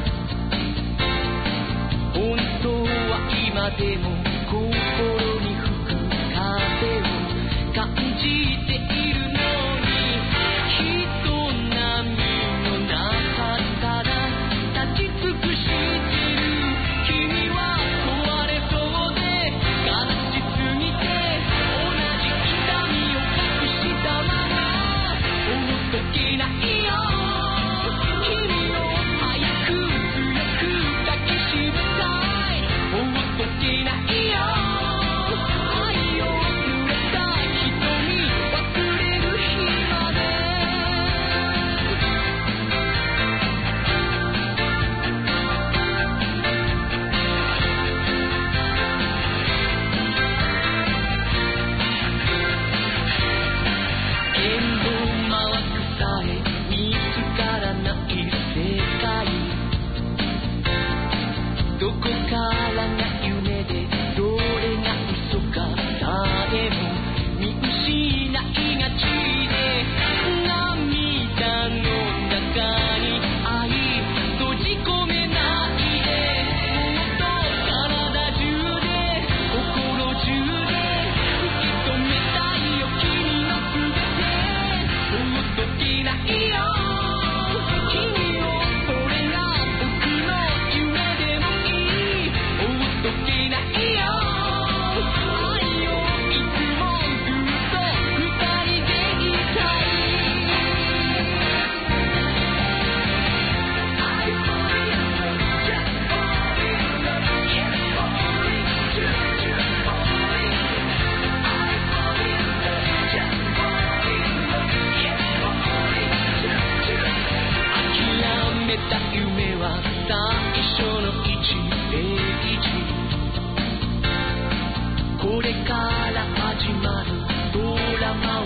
本当は今でも心に吹く風を感じているのに人波の中ただ立ち尽くしてる君は壊れそうで悲しすぎて同じ痛みを隠したまま放っとけないよ君を早く強く抱きしめたい放っとけないよ愛を濡れた瞳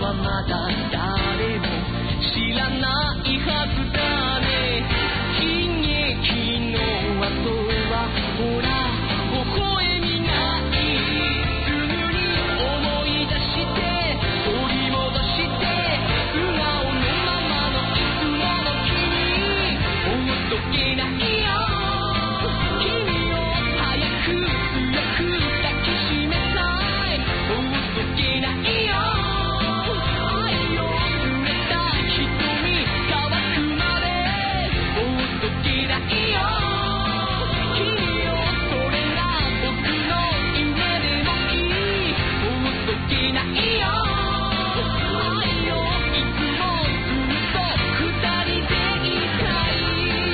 はまだ誰も知らないはずだね。悲劇の後はほら微笑みがいい。すぐに思い出して取り戻して素顔のままのいつもの君ほっとけないよ。君を早く強く抱きしめたい。ほっとけないよ。愛を濡れた瞳乾くまでほっとけないよ。君をそれが僕の夢でもいい。ほっとけないよ。愛をいつもずっと二人でいたい。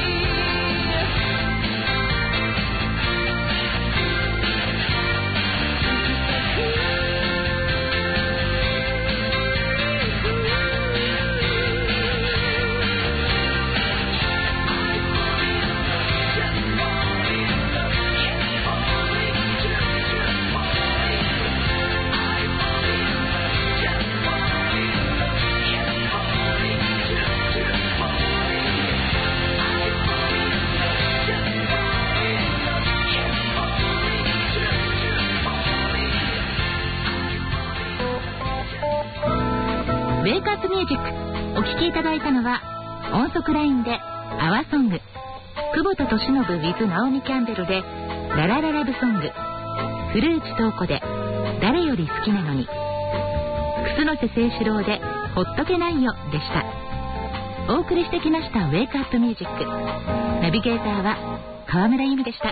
ウェイクアップミュージック、お聴きいただいたのは音速ラインでアワソング、久保田利伸 with ナオミキャンベルでララララブソング、古内東子で誰より好きなのに、楠瀬誠志郎でほっとけないよでした。お送りしてきましたウェイクアップミュージック、ナビゲーターは川村由美でした。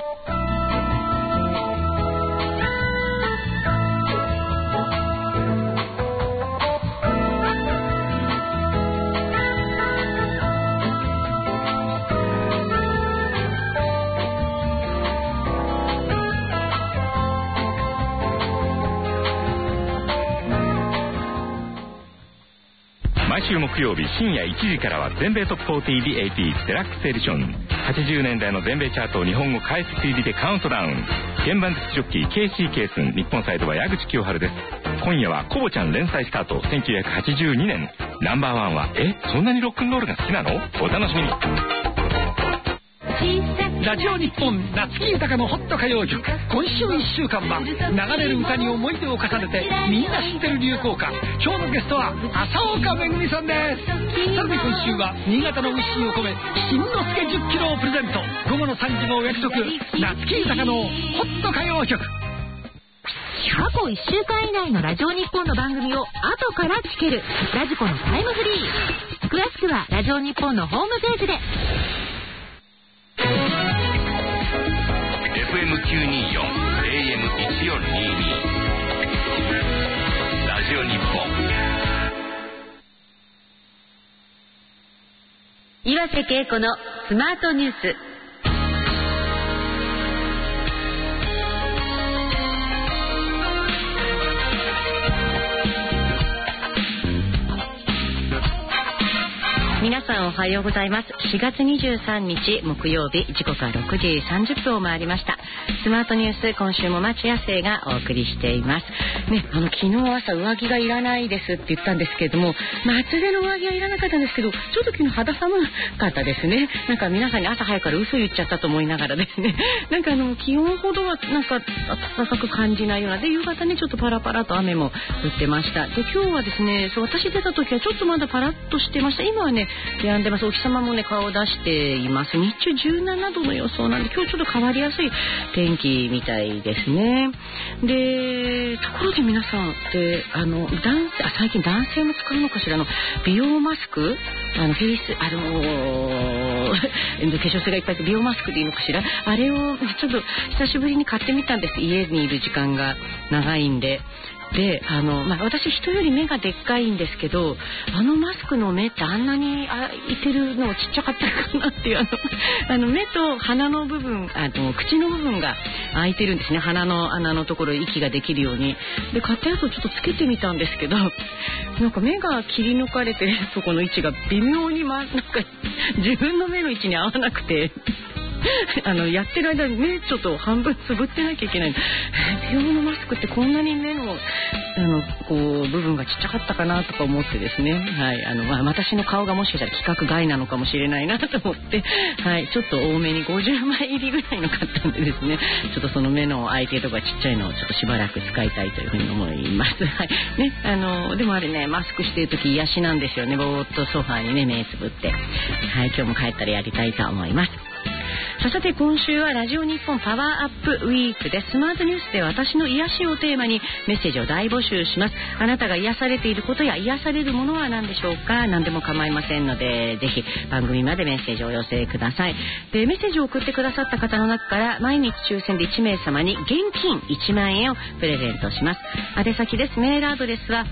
毎週木曜日深夜1時からは全米トップ40 The 80s デラックスエディション。80年代の全米チャートを日本語返す CD でカウントダウン。鍵盤付きジョッキー KC ケースン、日本サイドは矢口清春です。今夜はコボちゃん連載スタート1982年。ナンバーワンはそんなにロックンロールが好きなの？お楽しみに。 ラジオ日本夏木豊のホット歌謡曲、今週1週間は流れる歌に思い出を重ねてみんな知ってる流行歌。今日のゲストは浅岡めぐみさんです。さらに今週は新潟のウィッシーを込めしんのすけ10キロをプレゼント。午後の3時のお約束、夏木豊のホット歌謡曲。 過去1週間以内のラジオ日本の番組を後から聞けるラジコのタイムフリー。詳しくはラジオ日本のホームページで。 FM924 AM1422 ラジオ日本。 岩瀬恵子のスマートニュース。皆さんおはようございます。4月23日木曜日、時刻は6時30分を回りました。スマートニュース、今週も町野生がお送りしていますね。昨日朝上着がいらないですって言ったんですけれども、厚手の上着はいらなかったんですけど、ちょっと昨日肌寒かったですね。皆さんに朝早くから嘘言っちゃったと思いながらですね、気温ほどは暖かく感じないようなで、夕方ねちょっとパラパラと雨も降ってました。で、今日はですね、私出た時はちょっとまだパラッとしてました。今はね止んでます。お日様もね顔を出しています。日中17度の予想なんで、今日ちょっと変わりやすい天気みたいですね。で、ところで皆さんって最近男性も使うのかしら美容マスク、フェイス化粧水がいっぱい美容マスクでいいのかしら、あれをちょっと久しぶりに買ってみたんです。家にいる時間が長いんで。で、私人より目がでっかいんですけど、マスクの目ってあんなに開いてるのちっちゃかったかなっていう、目と鼻の部分、口の部分が開いてるんですね。鼻の穴のところ息ができるように。で、買ったやつをちょっとつけてみたんですけど、目が切り抜かれてそこの位置が微妙に自分の目の位置に合わなくてやってる間に目ちょっと半分つぶってなきゃいけない。美容のマスクってこんなに目のこう部分がちっちゃかったかなとか思ってですね、はい、私の顔がもしかしたら規格外なのかもしれないなと思って、はい、ちょっと多めに50枚入りぐらいの買ったんでですね、ちょっとその目の相手とかちっちゃいのをちょっとしばらく使いたいというふうに思います。はいね、でもあれね、マスクしている時癒しなんですよね。ぼーっとソファーにね目つぶって、はい、今日も帰ったらやりたいと思います。さて今週はラジオ日本パワーアップウィークでスマートニュースで私の癒しをテーマにメッセージを大募集します。あなたが癒されていることや癒されるものは何でしょうか。何でも構いませんのでぜひ番組までメッセージをお寄せください。でメッセージを送ってくださった方の中から毎日抽選で1名様に現金1万円をプレゼントします。宛先です。メールアドレスは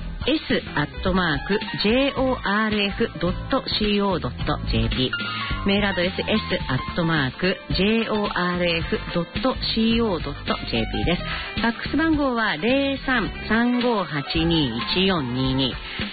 s@jorf.co.jp メールアドレス s@jorf.co.jp です。ファックス番号は 03-3582-1422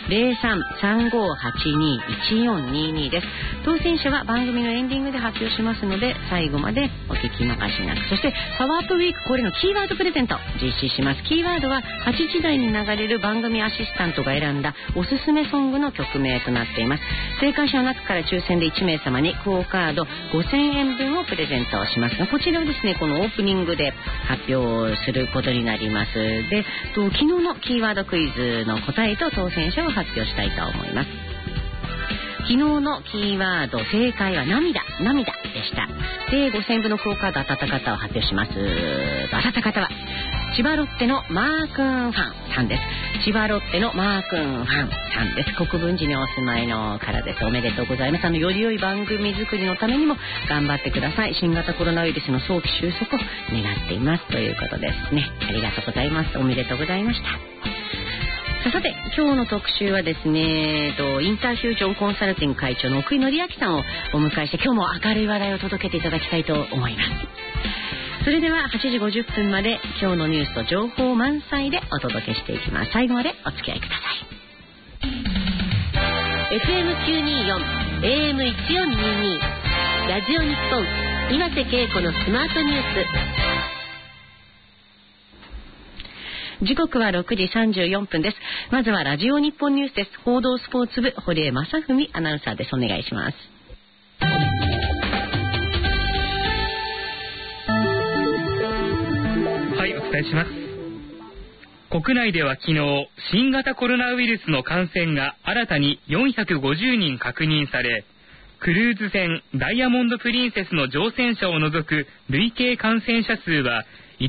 03-3582-1422 です。当選者は番組のエンディングで発表しますので最後までお聞き逃しなく。そしてパワーアップウィーク恒例のキーワードプレゼント実施します。キーワードは8時台に流れる番組アシスタントが選んだおすすめソングの曲名となっています。正解者の中から抽選で1名様にクオカード5000円分をプレゼントしますが、こちらをですねこのオープニングで発表することになります。で昨日のキーワードクイズの答えと当選者を発表したいと思います。昨日のキーワード正解は涙でした。で5000分のクオカード当たった方を発表します。当たった方は千葉ロッテのマー君ファンさんです。千葉ロッテのマー君ファンさんです。国分寺にお住まいの方です。おめでとうございます。より良い番組作りのためにも頑張ってください。新型コロナウイルスの早期収束を願っていますということですね。ありがとうございます。おめでとうございました。さて今日の特集はですねインターフュージョンコンサルティング会長の奥井紀明さんをお迎えして今日も明るい話題を届けていただきたいと思います。それでは8時50分まで今日のニュースと情報満載でお届けしていきます。最後までお付き合いください。 FM924 AM1422 ラジオ日本岩瀬恵子のスマートニュース。時刻は6時34分です。まずはラジオ日本ニュースです。報道スポーツ部堀江正文アナウンサーです。お願いします。 はい、お伝えします。国内では昨日新型コロナウイルスの感染が新たに450人確認され、クルーズ船ダイヤモンドプリンセスの乗船者を除く累計感染者数は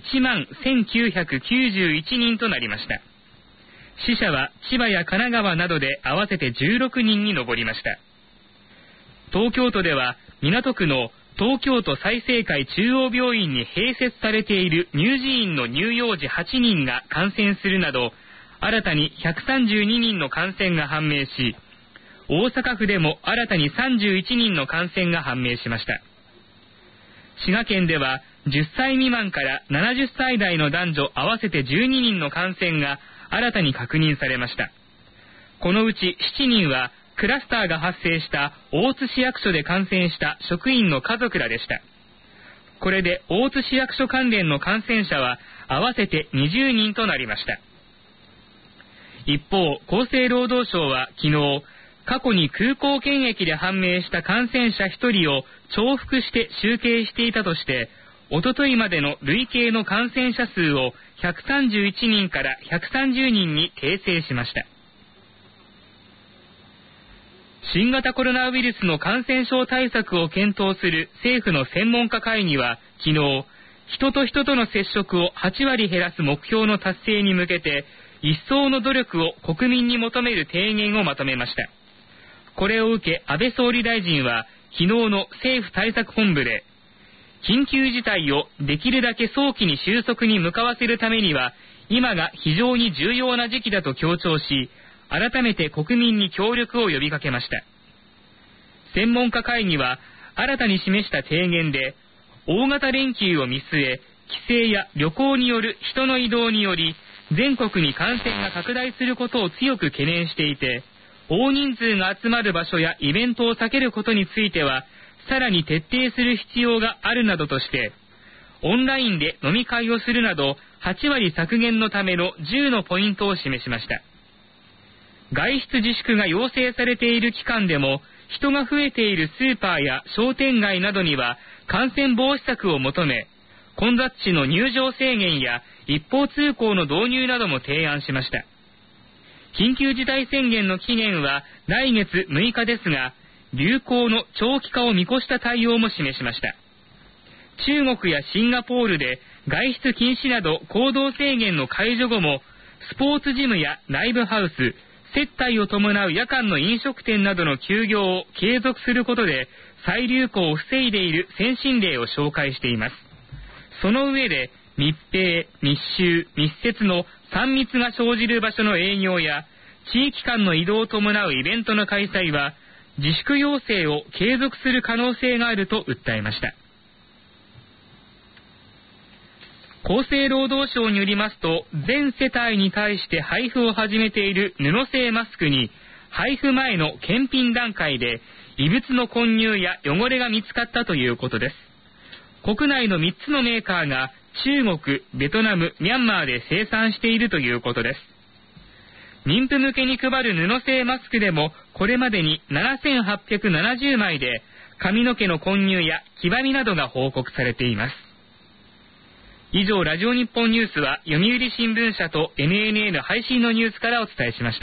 11,991人となりました。死者は千葉や神奈川などで合わせて16人に上りました。東京都では港区の東京都済生会中央病院に併設されている乳児院の乳幼児8人が感染するなど新たに132人の感染が判明し、大阪府でも新たに31人の感染が判明しました。滋賀県では10歳未満から70歳代の男女合わせて12人の感染が新たに確認されました。このうち7人はクラスターが発生した大津市役所で感染した職員の家族らでした。これで大津市役所関連の感染者は合わせて20人となりました。一方、厚生労働省は昨日、過去に空港検疫で判明した感染者1人を重複して集計していたとして、おとといまでの累計の感染者数を131人から130人に訂正しました。新型コロナウイルスの感染症対策を検討する政府の専門家会議は昨日、人と人との接触を8割減らす目標の達成に向けて一層の努力を国民に求める提言をまとめました。これを受け安倍総理大臣は昨日の政府対策本部で、緊急事態をできるだけ早期に収束に向かわせるためには今が非常に重要な時期だと強調し、改めて国民に協力を呼びかけました。専門家会議は新たに示した提言で、大型連休を見据え帰省や旅行による人の移動により全国に感染が拡大することを強く懸念していて、大人数が集まる場所やイベントを避けることについてはさらに徹底する必要があるなどとして、オンラインで飲み会をするなど8割削減のための10のポイントを示しました。外出自粛が要請されている期間でも、人が増えているスーパーや商店街などには感染防止策を求め、混雑地の入場制限や一方通行の導入なども提案しました。緊急事態宣言の期限は来月6日ですが、流行の長期化を見越した対応も示しました。中国やシンガポールで外出禁止など行動制限の解除後も、スポーツジムやライブハウス、接待を伴う夜間の飲食店などの休業を継続することで再流行を防いでいる先進例を紹介しています。その上で、密閉、密集、密接の3密が生じる場所の営業や地域間の移動を伴うイベントの開催は自粛要請を継続する可能性があると訴えました。厚生労働省によりますと、全世帯に対して配布を始めている布製マスクに配布前の検品段階で異物の混入や汚れが見つかったということです。国内の3つのメーカーが中国、ベトナム、ミャンマーで生産しているということです。妊婦向けに配る布製マスクでもこれまでに7870枚で髪の毛の混入や黄ばみなどが報告されています。以上、ラジオ日本ニュースは読売新聞社と NNN 配信のニュースからお伝えしました。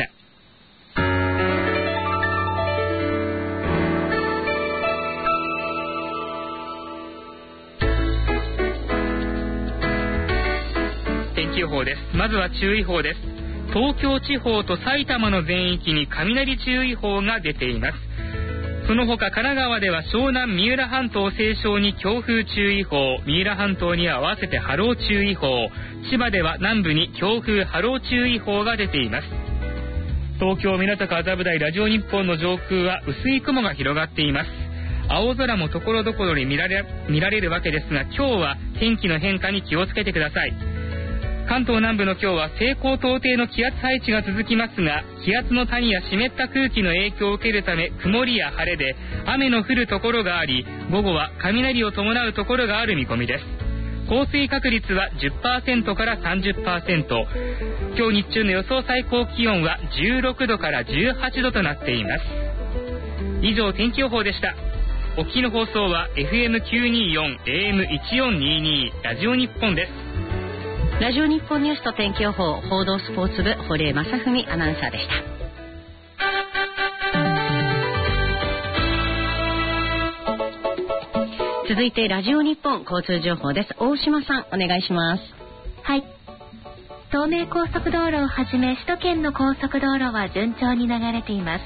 天気予報です。まずは注意報です。東京地方と埼玉の全域に雷注意報が出ています。その他、神奈川では湘南三浦半島西湘に強風注意報、三浦半島には合わせて波浪注意報、千葉では南部に強風波浪注意報が出ています。東京港区麻布台ラジオ日本の上空は薄い雲が広がっています。青空も所々に見られるわけですが、今日は天気の変化に気をつけてください。関東南部の今日は西高東低の気圧配置が続きますが、気圧の谷や湿った空気の影響を受けるため、曇りや晴れで雨の降るところがあり、午後は雷を伴うところがある見込みです。降水確率は 10% から 30%。 今日日中の予想最高気温は16度から18度となっています。以上、天気予報でした。お聞きの放送は FM924 AM1422 ラジオ日本です。 ラジオ日本ニュースと天気予報、報道スポーツ部堀江正文アナウンサーでした。続いてラジオ日本交通情報です。大島さん、お願いします。 はい、東名高速道路をはじめ首都圏の高速道路は順調に流れています。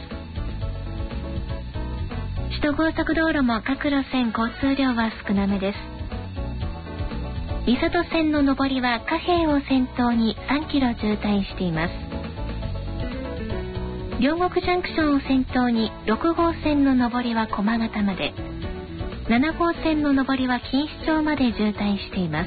首都高速道路も各路線交通量は少なめです。三郷線の上りは貨幣を先頭に3キロ渋滞しています。両国ジャンクションを先頭に6号線の上りは駒形まで、7号線の上りは錦糸町まで渋滞しています。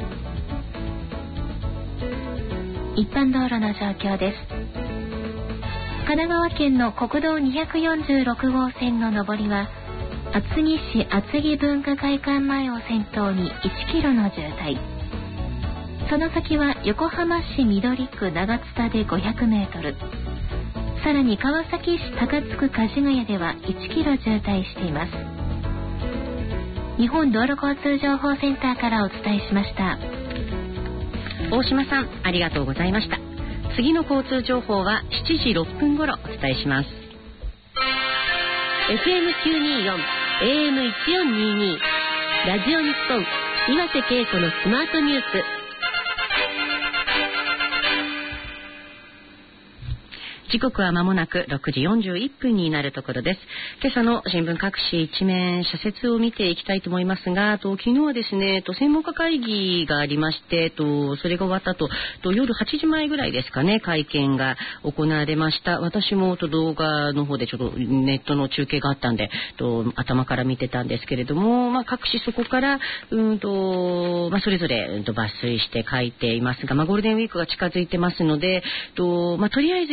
一般道路の状況です。神奈川県の国道246号線の上りは厚木市厚木文化会館前を先頭に1キロの渋滞。その先は横浜市緑区長津田で500メートル。さらに川崎市高津区梶ヶ谷では1キロ渋滞しています。日本道路交通情報センターからお伝えしました。 大島さん、ありがとうございました。次の交通情報は7時6分頃お伝えします。FM924 AM1422 ラジオ日本岩瀬恵子のスマートニュース。時刻は間もなく6時41分になるところです。今朝の新聞各紙一面社説を見ていきたいと思いますが、昨日はですね、専門家会議がありまして、それが終わった後、夜8時前ぐらいですかね、会見が行われました。私も動画の方でちょっとネットの中継があったんで、頭から見てたんですけれども、各紙そこから、それぞれ抜粋して書いていますが、ゴールデンウィークが近づいてますので、とりあえず今その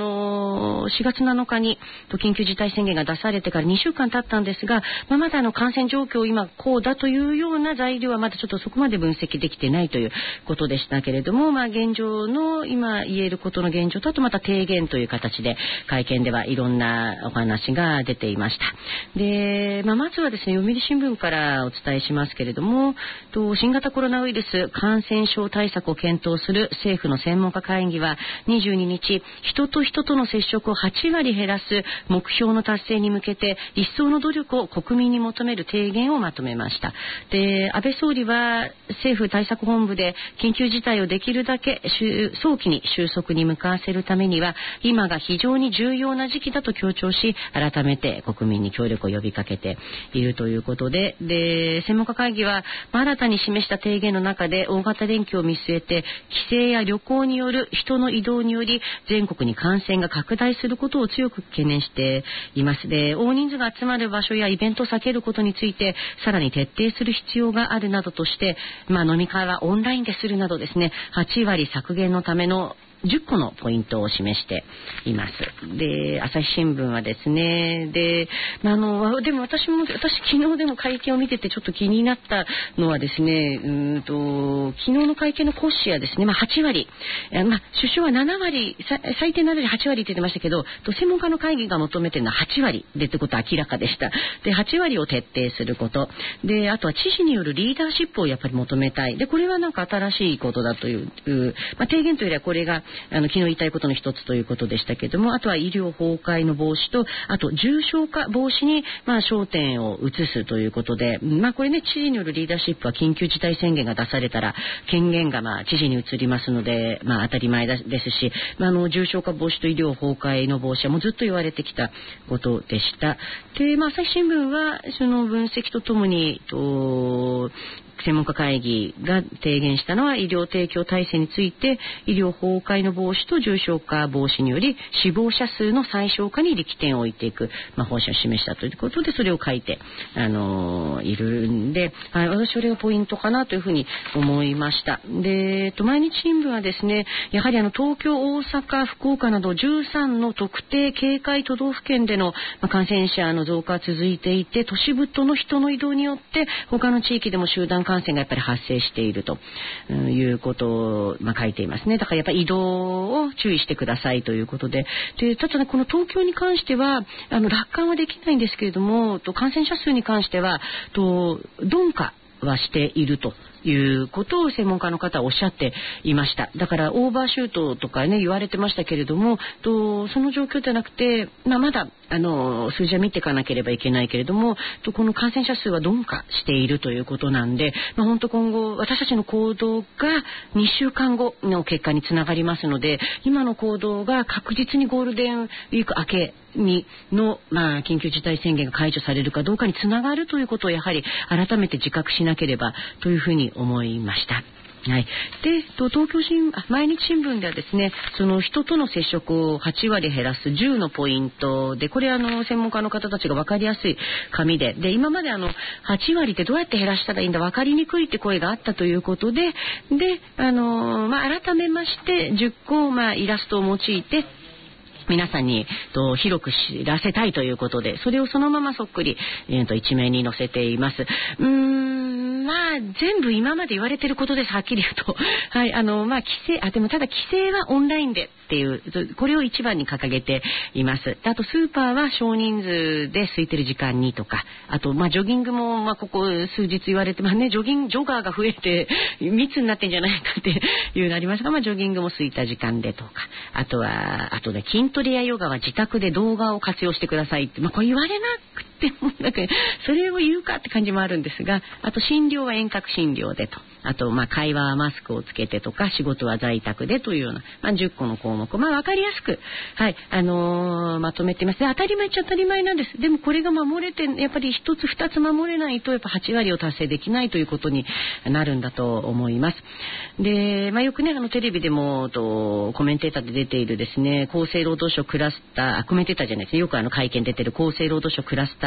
4月7日に緊急事態宣言が出されてから2週間経ったんですが、まだ感染状況今こうだというような材料はまだちょっとそこまで分析できてないということでしたけれども、現状の今言えることの現状と、あとまた提言という形で会見ではいろんなお話が出ていました。で、まずはですね、読売新聞からお伝えしますけれども、新型コロナウイルス感染症対策を検討する政府の専門家会議は22日、人と人との接触を8割減らす目標の達成に向けて一層の努力を国民に求める提言をまとめました。で、安倍総理は政府対策本部で緊急事態をできるだけ早期に収束に向かわせるためには今が非常に重要な時期だと強調し、改めて国民に協力を呼びかけているということで、専門家会議は新たに示した提言の中で大型連休を見据えて帰省や旅行による人の移動により全国に感染が拡大することを強く懸念しています。で、大人数が集まる場所やイベントを避けることについてさらに徹底する必要があるなどとして、飲み会はオンラインでするなどですね、8割削減のための10個のポイントを示しています。で、朝日新聞はですね、でも私昨日でも会見を見ててちょっと気になったのはですね、昨日の会見の骨子やですね、8割、首相は7割、最低7割8割って言ってましたけど、専門家の会議が求めているのは8割でってことは明らかでした。で、8割を徹底すること。で、あとは知事によるリーダーシップをやっぱり求めたい。で、これは新しいことだという、提言というよりはこれが昨日言いたいことの一つということでしたけれども、あとは医療崩壊の防止と、あと重症化防止に焦点を移すということで、これね、知事によるリーダーシップは緊急事態宣言が出されたら権限が知事に移りますので、当たり前ですし、重症化防止と医療崩壊の防止はもうずっと言われてきたことでした。で、朝日新聞はその分析とともに専門家会議が提言したのは、医療提供体制について医療崩壊の防止と重症化防止により死亡者数の最小化に力点を置いていく、方針を示したということで、それを書いているんで、私それがポイントかなというふうに思いました。で、毎日新聞はですね、やはり東京、大阪、福岡など13の特定警戒都道府県での感染者の増加が続いていて、都市部との人の移動によって他の地域でも集団感染がやっぱり発生しているということを書いていますね。だからやっぱり移動を注意してくださいということで、ただね、この東京に関しては楽観はできないんですけれども、感染者数に関しては鈍化はしているということを専門家の方はおっしゃっていました。だからオーバーシュートとかね言われてましたけれども、その状況じゃなくて、まだ数字は見ていかなければいけないけれども、この感染者数は鈍化しているということなんで、本当今後私たちの行動が2週間後の結果につながりますので、今の行動が確実にゴールデンウィーク明けの緊急事態宣言が解除されるかどうかにつながるということをやはり改めて自覚しなければというふうに思いました。はい、で毎日新聞ではですね、その人との接触を8割減らす10のポイントで、これ専門家の方たちが分かりやすい紙で、今まで8割ってどうやって減らしたらいいんだ、分かりにくいって声があったということで、改めまして10個イラストを用いて皆さんに広く知らせたいということで、それをそのままそっくり、一面に載せています。全部今まで言われていることです、はっきり言うと。はい、でもただ規制はオンラインでっていう、これを一番に掲げています。あとスーパーは少人数で空いてる時間にとか、あとジョギングもここ数日言われてジョガーが増えて密になってんじゃないかっていうのありますが、ジョギングも空いた時間でとか、あと筋トレやヨガは自宅で動画を活用してくださいって、これ言われなくてもそれを言うかって感じもあるんですが、あと診療は遠隔診療でと、あと会話はマスクをつけてとか、仕事は在宅でというような、10個の項目を分かりやすく、まとめています。当たり前っちゃ当たり前なんです。でもこれが守れて、やっぱり1つ2つ守れないとやっぱ8割を達成できないということになるんだと思います。で、よくねテレビでもコメンテーターで出ているですね、厚生労働省クラスター、コメンテーターじゃないですね、よく会見出てる厚生労働省クラスター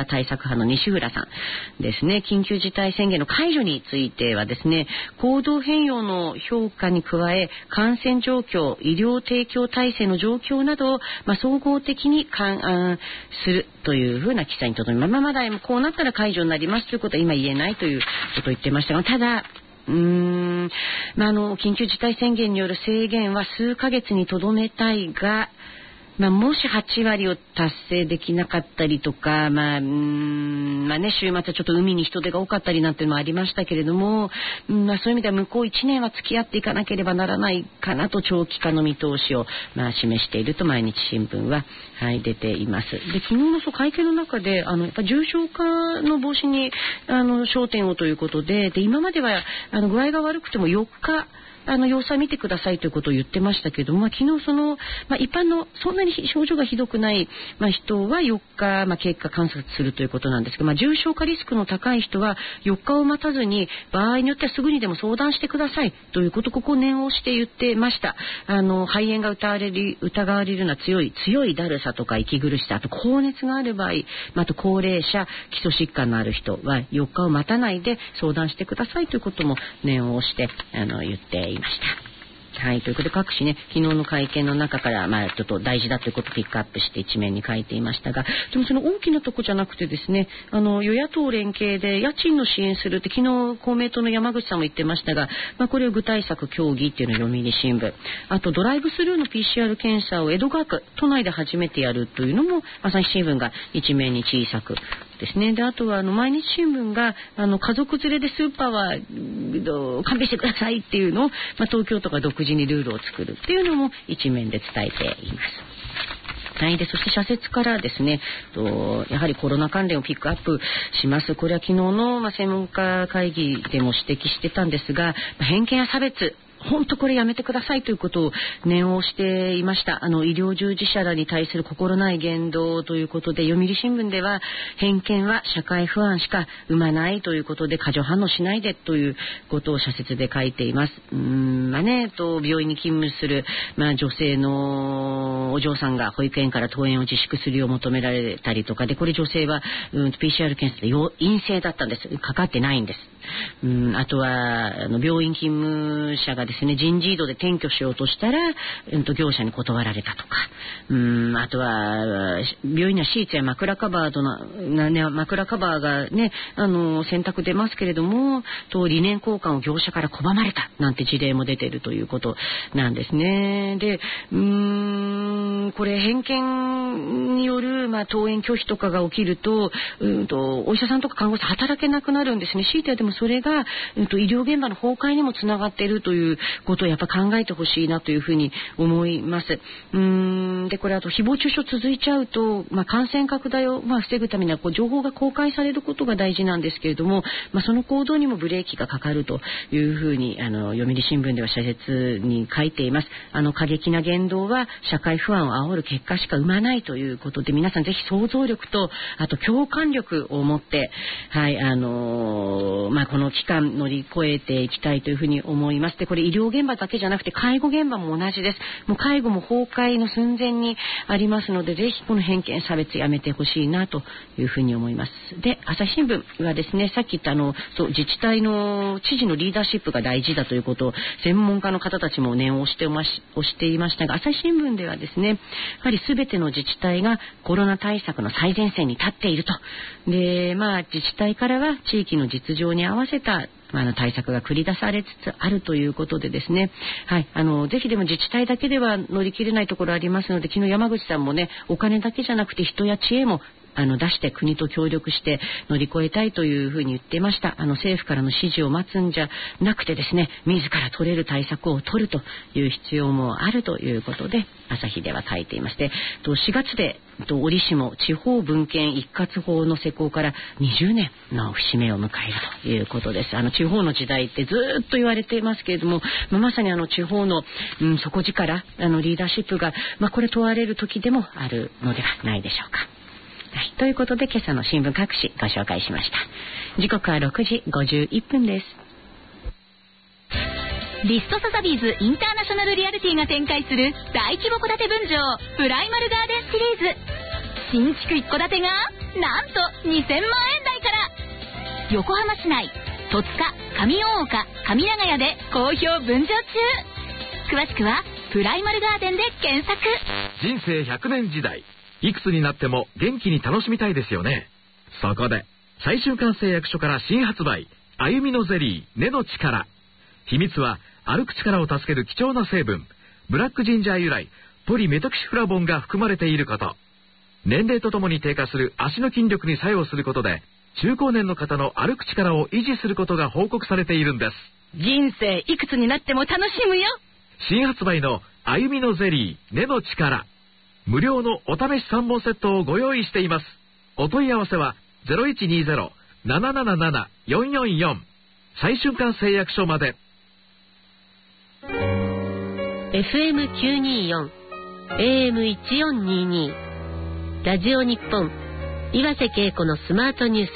対策派の西浦さんですね。緊急事態宣言の解除についてはですね、行動変容の評価に加え、感染状況、医療提供体制の状況などを、総合的に勘案するというふうな記載にとどめ、まだこうなったら解除になりますということは今言えないということを言ってましたが、ただ緊急事態宣言による制限は数ヶ月にとどめたいが、もし8割を達成できなかったりとか、週末はちょっと海に人手が多かったりなんていうのもありましたけれども、そういう意味では向こう1年は付き合っていかなければならないかなと長期化の見通しを、示していると毎日新聞は、出ています。で、昨日の会見の中でやっぱ重症化の防止に焦点をということで、今までは具合が悪くても4日様子は見てくださいということを言ってましたけども、昨日一般のそんなに症状がひどくない、人は4日、経過観察するということなんですが、重症化リスクの高い人は4日を待たずに場合によってはすぐにでも相談してくださいということをここ念をして言ってました。肺炎が疑われるような強いだるさとか息苦しさ、あと高熱がある場合、あと高齢者、基礎疾患のある人は4日を待たないで相談してくださいということも念をして言っていました。ということで各紙ね、昨日の会見の中からちょっと大事だということをピックアップして一面に書いていましたが、でもその大きなとこじゃなくてですね、与野党連携で家賃の支援するって昨日公明党の山口さんも言ってましたが、これを具体策協議っていうのを読売新聞、あとドライブスルーの PCR 検査を江戸川区都内で初めてやるというのも朝日新聞が一面に小さくですね。で、あとは毎日新聞が家族連れでスーパーは勘弁してくださいっていうのを、東京都が独自にルールを作るっていうのも一面で伝えています。で、そして社説からですね、やはりコロナ関連をピックアップします。これは昨日の専門家会議でも指摘してたんですが、偏見や差別、本当これやめてくださいということを念をしていました。医療従事者らに対する心ない言動ということで、読売新聞では偏見は社会不安しか生まないということで過剰反応しないでということを社説で書いています。病院に勤務する、女性のお嬢さんが保育園から登園を自粛するよう求められたりとかで、これ女性は、PCR 検査で陰性だったんです。かかってないんです。あとは病院勤務者がですね、人事異動で転居しようとしたら、業者に断られたとか、あとは病院にはシーツや枕カバーがね、選択出ますけれども、理念交換を業者から拒まれたなんて事例も出ているということなんですね。で、これ偏見による登園拒否とかが起きると、お医者さんとか看護師さん働けなくなるんですね。強いてはでもそれが、医療現場の崩壊にもつながっているということをやっぱ考えてほしいなというふうに思います。で、これあと誹謗中傷続いちゃうと、感染拡大を防ぐためには情報が公開されることが大事なんですけれども、その行動にもブレーキがかかるというふうに読売新聞では社説に書いています。過激な言動は社会不安を煽る結果しか生まないということで、皆さんぜひ想像力とあと共感力を持って、この期間乗り越えていきたいというふうに思います。で、これ医療現場だけじゃなくて介護現場も同じです。もう介護も崩壊の寸前にありますので、ぜひこの偏見差別やめてほしいなというふうに思います。で、朝日新聞はですね、さっき言った自治体の知事のリーダーシップが大事だということを専門家の方たちも念を押していましたが、朝日新聞ではですね、やはり全ての自治体がコロナ対策の最前線に立っていると。で、自治体からは地域の実情に合わせた対策が繰り出されつつあるということでですね、ぜひでも自治体だけでは乗り切れないところありますので、昨日山口さんもね、お金だけじゃなくて人や知恵も出して国と協力して乗り越えたいというふうに言っていました。政府からの指示を待つんじゃなくてですね、自ら取れる対策を取るという必要もあるということで朝日では書いていまして、4月で折しも地方分権一括法の施行から20年の節目を迎えるということです。地方の時代ってずっと言われていますけれども、まさに地方の、底力リーダーシップが、これ問われる時でもあるのではないでしょうか。ということで今朝の新聞各紙ご紹介しました。時刻は6時51分です。 リストサザビーズインターナショナルリアリティが展開する大規模戸建て分譲プライマルガーデンシリーズ。新築一戸建てがなんと2000万円台から。横浜市内戸塚、上大岡、上長谷で好評分譲中。詳しくはプライマルガーデンで検索。 人生100年時代、いくつになっても元気に楽しみたいですよね。そこで最終館製薬所から新発売、歩みのゼリー根の力。秘密は歩く力を助ける貴重な成分、ブラックジンジャー由来ポリメトキシフラボンが含まれていること。年齢とともに低下する足の筋力に作用することで、中高年の方の歩く力を維持することが報告されているんです。 人生いくつになっても楽しむよ。 新発売の歩みのゼリー根の力、無料のお試し3本セットをご用意しています。お問い合わせは 0120-777-444 最瞬間製薬所まで。 FM924 AM1422 ラジオ日本岩瀬恵子のスマートニュース。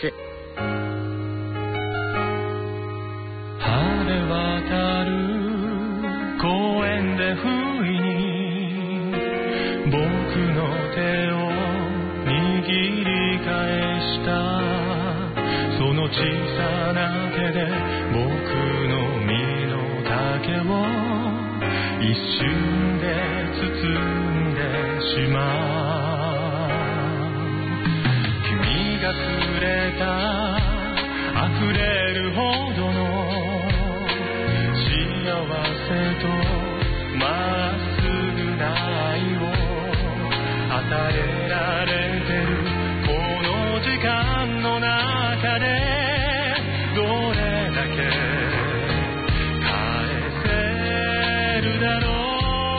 晴れ渡る公園で不意に僕の手を握り返した。その小さな手で僕の身の丈を一瞬で包んでしまう。君がくれた溢れるほどの幸せとまっすぐな愛を与えられてるこの時間の中で、どれだけ返せるだろう。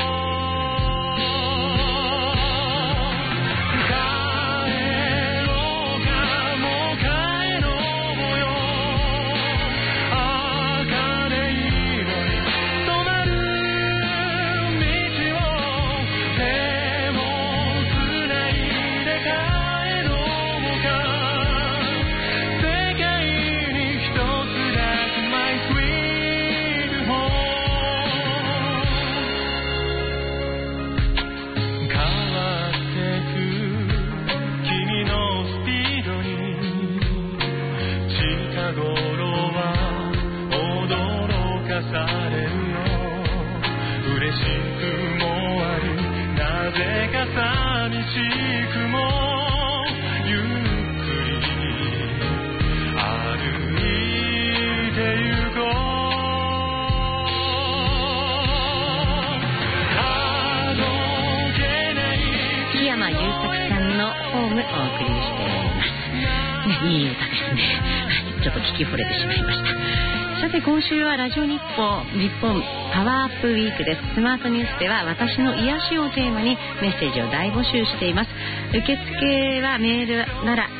触れてしまいました。さて今週はラジオ日本パワーアップウィークです。スマートニュースでは私の癒しをテーマにメッセージを大募集しています。受付はメールなら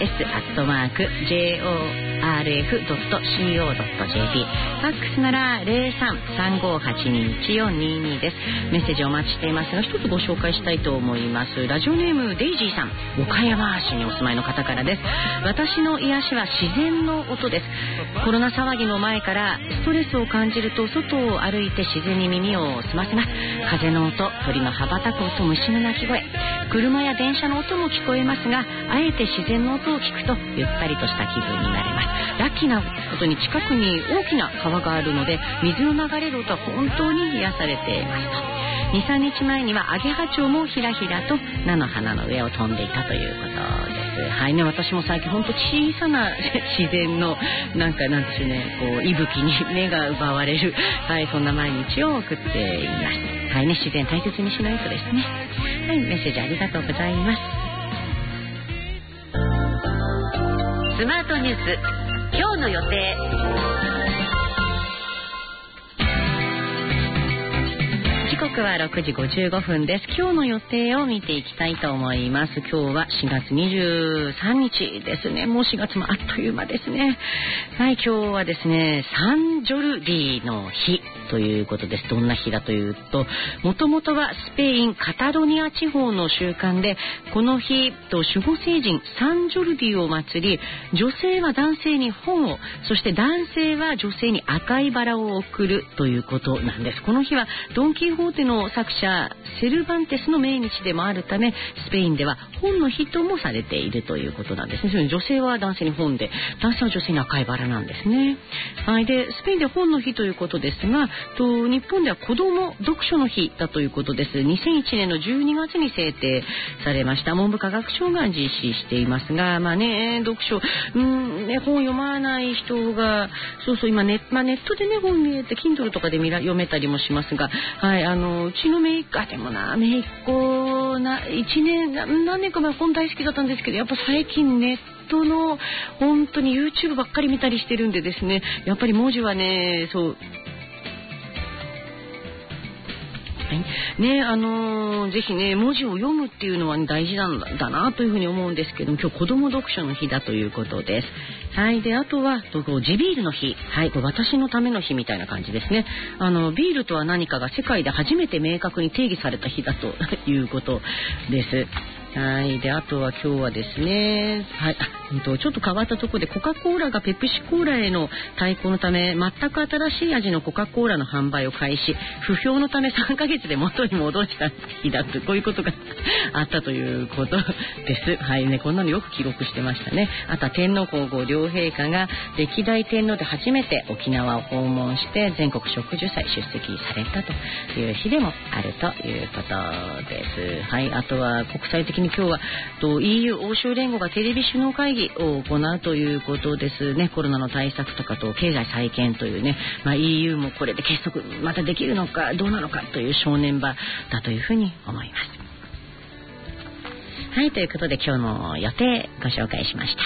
s@jorf.co.jp、 ファックスなら 03-3582-1422 です。メッセージをお待ちしていますが、一つご紹介したいと思います。ラジオネームデイジーさん、岡山市にお住まいの方からです。私の癒しは自然の音です。コロナ騒ぎの前からストレスを感じると外を歩いて自然に耳を澄ませます。風の音、鳥の羽ばたく音、虫の鳴き声、車や電車の音も聞こえますが、あえて自然の音を聞くとゆったりとした気分になれます。ラッキーなことに近くに大きな川があるので、水の流れる音は本当に癒されていますと。2、3日前にはアゲハチョウもひらひらと菜の花の上を飛んでいたということです。はいね、私も最近本当小さな自然のなんでしょうね、こう息吹に目が奪われる、はい、そんな毎日を送っています。はいね、自然大切にしないとですね。はい、メッセージありがとうございます。スマートニュース、今日の予定。時刻は6時55分です。今日の予定を見ていきたいと思います。今日は4月23日ですね。もう4月もあっという間ですね。はい、今日はですね、 ンジョルディの日ということです。どんな日だというと、もともとはスペインカタロニア地方の習慣で、この日と守護聖人サンジョルディを祀り、女性は男性に本を、そして男性は女性に赤いバラを贈るということなんです。この日はドン・キホーテの作者セルバンテスの命日でもあるため、スペインでは本の日ともされているということなんですね。女性は男性に本で、男性は女性に赤いバラなんですね。はい、でスペインで本の日ということですが、日本では子ども読書の日だということです。2001年の12月に制定されました。文部科学省が実施していますが、読書、本読まない人が今ネットでね本見れて Kindle とかで読めたりもしますが、はい、うちの姪っ子何年か前本大好きだったんですけど、やっぱ最近ネットの本当に YouTube ばっかり見たりしてるんでですね、やっぱり文字はねぜひね文字を読むっていうのは、大事なんだなというふうに思うんですけども、今日子ども読書の日だということです。はい、であとは地ビールの日、はい、これ私のための日みたいな感じですね。ビールとは何かが世界で初めて明確に定義された日だということです。はい、であとは今日はですね、はい、ちょっと変わったところで、コカ・コーラがペプシコーラへの対抗のため全く新しい味のコカ・コーラの販売を開始、不評のため3ヶ月で元に戻した日だと、こういうことがあったということです。はいね、こんなのよく記録してましたね。あとは天皇皇后両陛下が歴代天皇で初めて沖縄を訪問して全国植樹祭出席されたという日でもあるということです。はい、あとは国際的に今日はEU 欧州連合がテレビ首脳会議を行うということですね。コロナの対策とかと経済再建というね、EU もこれで結束またできるのかどうなのかという正念場だというふうに思います。はい、ということで今日の予定ご紹介しました。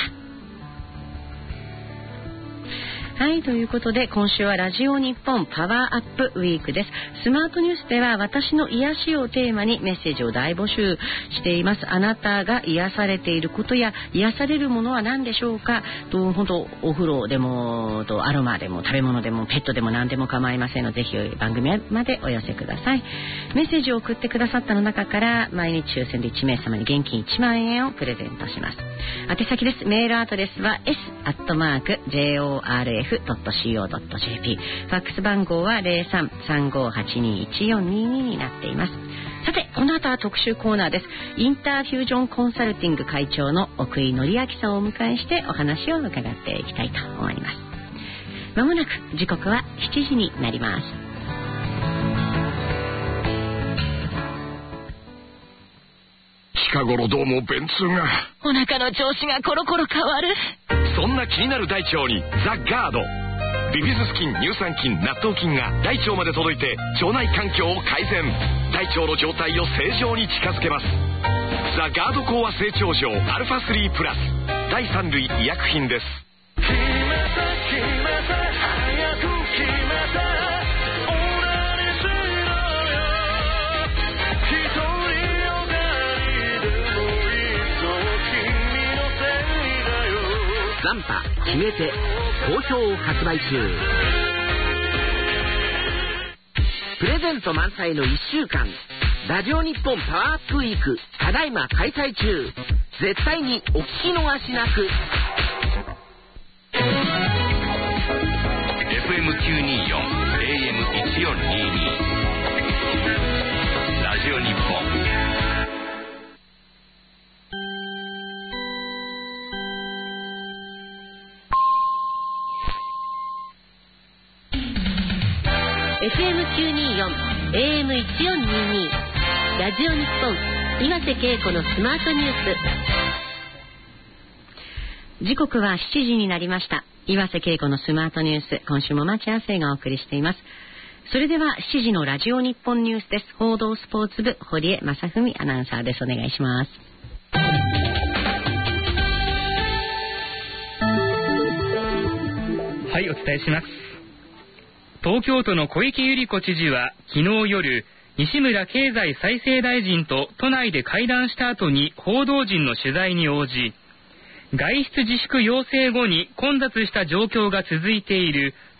はい、ということで今週はラジオ日本パワーアップウィークです。スマートニュースでは私の癒しをテーマにメッセージを大募集しています。あなたが癒されていることや癒されるものは何でしょうか。本当お風呂でもアロマでも食べ物でもペットでも何でも構いませんので、ぜひ番組までお寄せください。メッセージを送ってくださったの中から毎日抽選で1名様に現金1万円をプレゼントします。宛先です。メールアドレスは s@jorf.co.jp、 ファックス番号は 03-3582-1422 になっています。さて、この後は特集コーナーです。インターフュージョンコンサルティング会長の奥井紀明さんをお迎えしてお話を伺っていきたいと思います。まもなく時刻は7時になります。 近頃どうも便通が、 お腹の調子がコロコロ変わる。 そんな気になる大腸にザ・ガード、ビフィズス菌、乳酸菌、納豆菌が大腸まで届いて腸内環境を改善、大腸の状態を正常に近づけます。ザ・ガード講和成長錠アルファ3プラス、第3類医薬品です。 残波決めて好評発売中。プレゼント満載の1週間、ラジオ日本パワーアップウィークただいま開催中。絶対にお聞き逃しなく。 FM924 AM1422 ラジオ日本。 FM924 AM1422 ラジオ日本岩瀬恵子のスマートニュース。時刻は7時になりました。岩瀬恵子のスマートニュース、今週も町亜生がお送りしています。それでは7時のラジオ日本ニュースです。報道スポーツ部堀江正文アナウンサーです。お願いします。 はい、お伝えします。東京都の小池百合子知事は昨日夜、西村経済再生大臣と都内で会談した後に報道陣の取材に応じ、外出自粛要請後に混雑した状況が続いている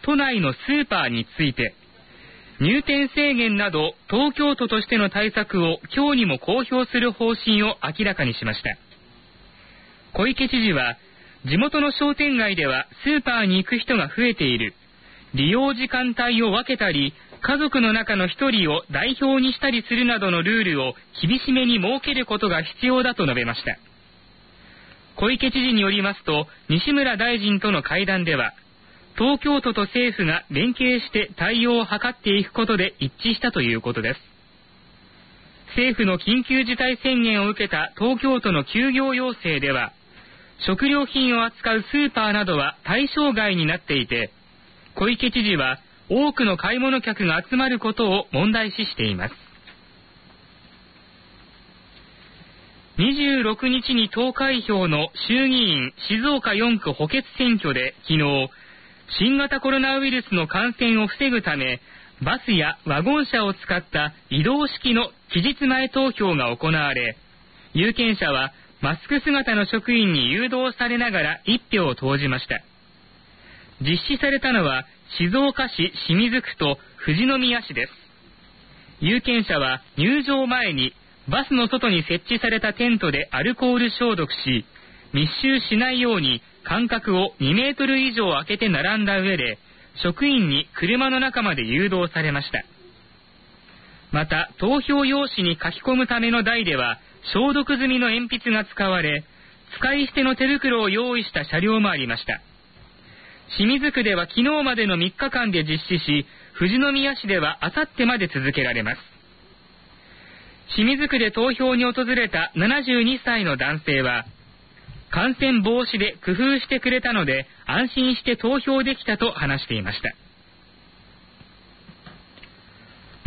都内のスーパーについて、入店制限など東京都としての対策を今日にも公表する方針を明らかにしました。小池知事は、地元の商店街ではスーパーに行く人が増えている。利用時間帯を分けたり、家族の中の一人を代表にしたりするなどのルールを厳しめに設けることが必要だと述べました。小池知事によりますと、西村大臣との会談では、東京都と政府が連携して対応を図っていくことで一致したということです。政府の緊急事態宣言を受けた東京都の休業要請では、食料品を扱うスーパーなどは対象外になっていて、小池知事は多くの買い物客が集まることを問題視しています。26日に投開票の衆議院静岡4区補欠選挙で昨日、新型コロナウイルスの感染を防ぐため、バスやワゴン車を使った移動式の期日前投票が行われ、有権者はマスク姿の職員に誘導されながら一票を投じました。実施されたのは静岡市清水区と富士宮市です。有権者は入場前にバスの外に設置されたテントでアルコール消毒し、密集しないように間隔を2メートル以上空けて並んだ上で、職員に車の中まで誘導されました。また、投票用紙に書き込むための台では、消毒済みの鉛筆が使われ、使い捨ての手袋を用意した車両もありました。清水区では昨日までの3日間で実施し、富士宮市ではあさってまで続けられます。清水区で投票に訪れた72歳の男性は、感染防止で工夫してくれたので安心して投票できたと話していました。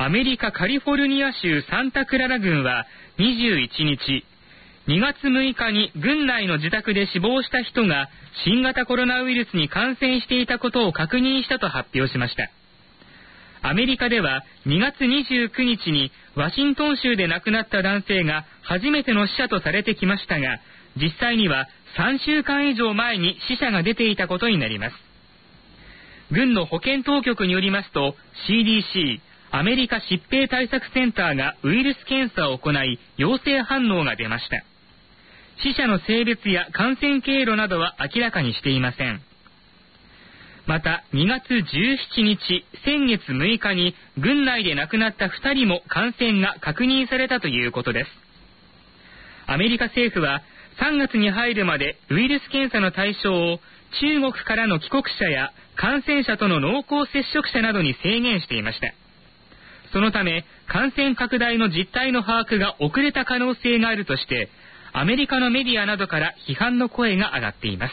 アメリカカリフォルニア州サンタクララ郡は21日、2月6日に郡内の自宅で死亡した人が新型コロナウイルスに感染していたことを確認したと発表しました。アメリカでは2月29日にワシントン州で亡くなった男性が初めての死者とされてきましたが、実際には3週間以上前に死者が出ていたことになります。郡の保健当局によりますと、 CDC アメリカ疾病対策センターがウイルス検査を行い陽性反応が出ました。死者の性別や感染経路などは明らかにしていません。また2月17日、先月6日に郡内で亡くなった2人も感染が確認されたということです。アメリカ政府は3月に入るまでウイルス検査の対象を中国からの帰国者や感染者との濃厚接触者などに制限していました。そのため感染拡大の実態の把握が遅れた可能性があるとして、アメリカのメディアなどから批判の声が上がっています。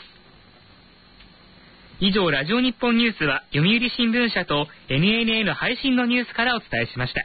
以上、ラジオ日本ニュースは読売新聞社と NNN 配信のニュースからお伝えしました。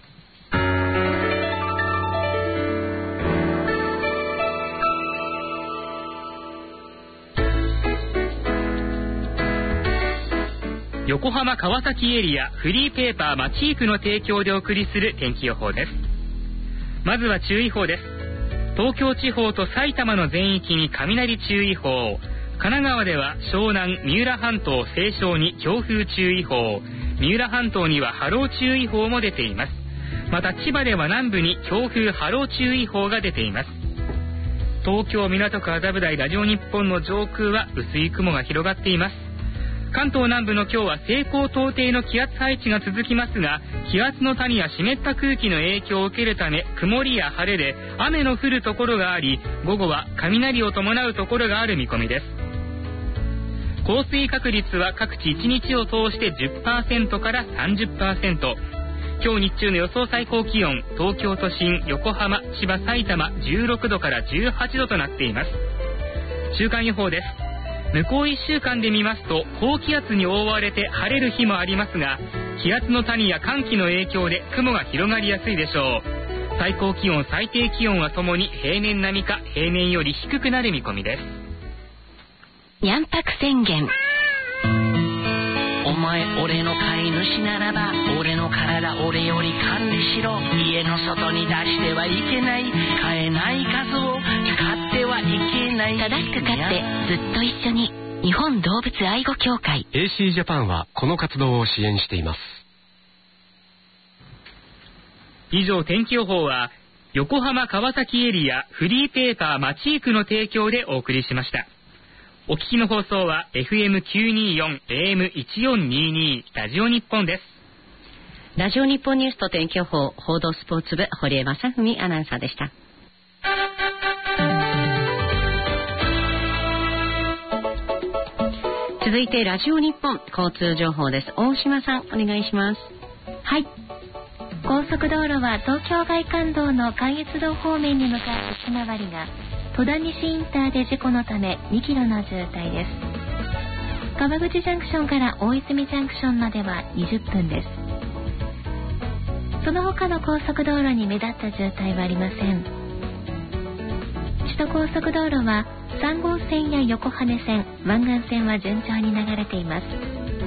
横浜川崎エリアフリーペーパーマチークの提供でお送りする天気予報です。まずは注意報です。東京地方と埼玉の全域に雷注意報、神奈川では湘南、三浦半島、西湘に強風注意報、三浦半島には波浪注意報も出ています。また千葉では南部に強風波浪注意報が出ています。東京港区麻布台ラジオ日本の上空は薄い雲が広がっています。関東南部の今日は西高東低の気圧配置が続きますが、気圧の谷や湿った空気の影響を受けるため、曇りや晴れで雨の降るところがあり、午後は雷を伴うところがある見込みです。降水確率は各地1日を通して 10% から 30%。 今日日中の予想最高気温、東京都心、横浜、千葉、埼玉16度から18度となっています。週間予報です。向こう1週間で見ますと、高気圧に覆われて晴れる日もありますが、気圧の谷や寒気の影響で雲が広がりやすいでしょう。最高気温、最低気温はともに平年並みか平年より低くなる見込みです。 にゃんぱく宣言。 お前俺の飼い主ならば、俺の体俺より管理しろ。家の外に出してはいけない、飼えない数を使ってはいけない。 正しく飼ってずっと一緒に。 日本動物愛護協会 AC ジャパンはこの活動を支援しています。 以上、天気予報は横浜川崎エリアフリーペーパー街行くの提供でお送りしました。お聞きの放送は FM924 AM1422 ラジオ日本です。 ラジオ日本ニュースと天気予報、報道スポーツ部堀江正文アナウンサーでした。続いてラジオ日本交通情報です。大島さん、お願いします。 はい、高速道路は東京外環道の関越道方面に向かう内回りが戸田西インターで事故のため2キロの渋滞です。川口ジャンクションから大泉ジャンクションまでは20分です。その他の高速道路に目立った渋滞はありません。首都高速道路は3号線や横羽線、湾岸線は順調に流れています。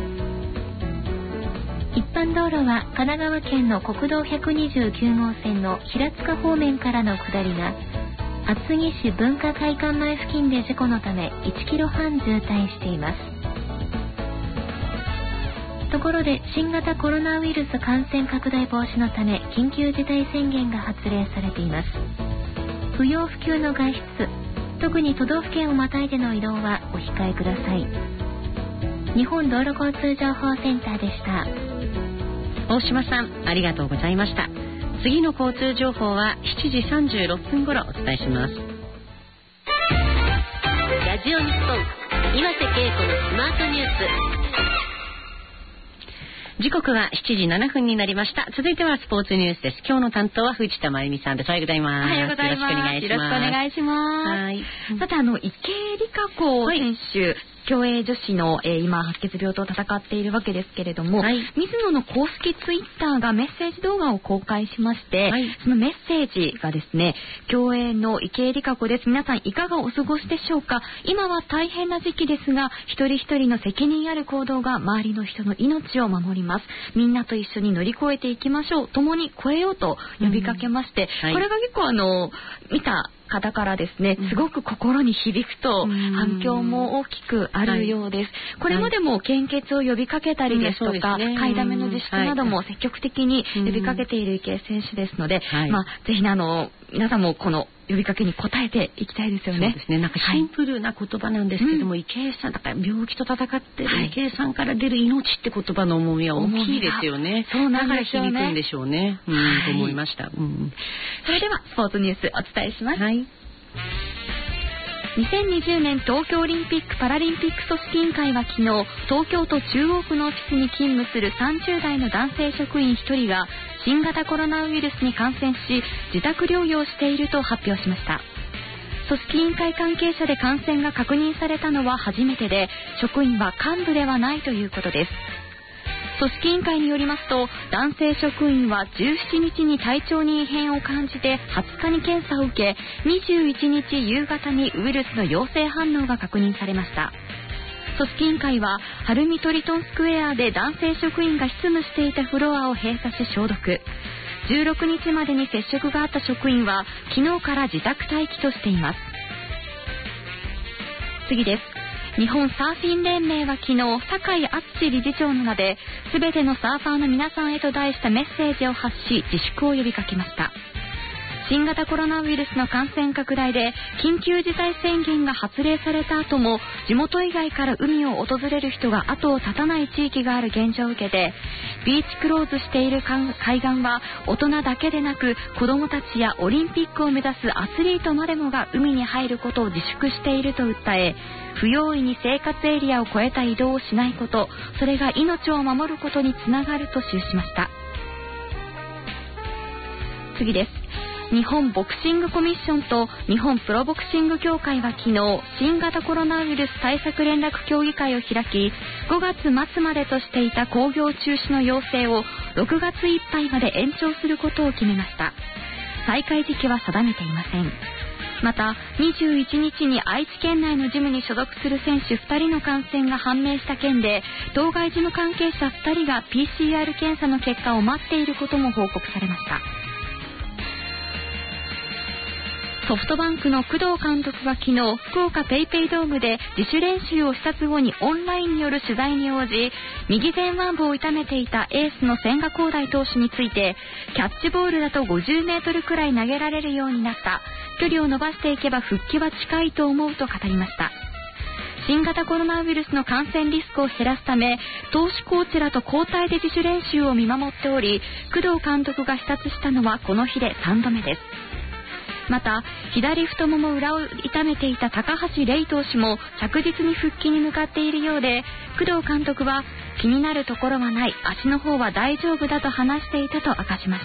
一般道路は神奈川県の国道129号線の平塚方面からの下りが厚木市文化会館前付近で事故のため1キロ半渋滞しています。ところで新型コロナウイルス感染拡大防止のため緊急事態宣言が発令されています。不要不急の外出、特に都道府県をまたいでの移動はお控えください。日本道路交通情報センターでした。 大島さん、ありがとうございました。次の交通情報は7時36分頃お伝えします。 ラジオ日本岩瀬恵子のスマートニュース。 時刻は7時7分になりました。続いてはスポーツニュースです。今日の担当は藤田真由美さんです。おはようございます。 おはようございます。よろしくお願いします。はい。さて、池江璃花子選手、競泳女子の、今白血病と戦っているわけですけれども、水野の公式ツイッターがメッセージ動画を公開しまして、そのメッセージがですね、競泳の池江璃花子です。皆さんいかがお過ごしでしょうか。今は大変な時期ですが、一人一人の責任ある行動が周りの人の命を守ります。みんなと一緒に乗り越えていきましょう。共に超えようと呼びかけまして、これが結構見た方からですね、すごく心に響くと反響も大きくあるようです。これまでも献血を呼びかけたりですとか、買いだめの自粛なども積極的に呼びかけている池江選手ですので、ぜひ皆さんもこの呼びかけに応えていきたいですよね。 そうですね。なんかシンプルな言葉なんですけども、池江さんだから病気と戦ってる池江さんから出る命って言葉の重みは大きいですよね。 そうなんですよね。 だから響くんでしょうね。と思いました。 それではスポーツニュースお伝えします。2020年東京オリンピック・パラリンピック組織委員会は昨日、東京都中央区のオフィスに勤務する30代の男性職員1人が新型コロナウイルスに感染し自宅療養していると発表しました。組織委員会関係者で感染が確認されたのは初めてで、職員は幹部ではないということです。組織委員会によりますと、男性職員は17日に体調に異変を感じて20日に検査を受け、21日夕方にウイルスの陽性反応が確認されました。組織委員会は晴海トリトンスクエアで男性職員が執務していたフロアを閉鎖し消毒。16日までに接触があった職員は昨日から自宅待機としています。次です。日本サーフィン連盟は昨日、酒井敦理事長の名で全てのサーファーの皆さんへと題したメッセージを発し、自粛を呼びかけました。新型コロナウイルスの感染拡大で緊急事態宣言が発令された後も地元以外から海を訪れる人が後を絶たない地域がある現状を受けて、ビーチクローズしている海岸は大人だけでなく子どもたちやオリンピックを目指すアスリートまでもが海に入ることを自粛していると訴え、不用意に生活エリアを越えた移動をしないこと、それが命を守ることにつながると記しました。次です。日本ボクシングコミッションと日本プロボクシング協会は昨日、新型コロナウイルス対策連絡協議会を開き、5月末までとしていた興行中止の要請を6月いっぱいまで延長することを決めました。再開時期は定めていません。また21日に愛知県内のジムに所属する選手2人の感染が判明した件で、当該ジム関係者2人が PCR 検査の結果を待っていることも報告されました。 ソフトバンクの工藤監督は昨日、福岡ペイペイドームで自主練習を視察後にオンラインによる取材に応じ、右前腕部を痛めていたエースの千賀滉大投手について、キャッチボールだと50メートルくらい投げられるようになった。距離を伸ばしていけば復帰は近いと思うと語りました。新型コロナウイルスの感染リスクを減らすため、投手コーチらと交代で自主練習を見守っており、工藤監督が視察したのはこの日で3度目です。また、左太もも裏を痛めていた高橋礼投手も着実に復帰に向かっているようで、工藤監督は気になるところはない、足の方は大丈夫だと話していたと明かしました。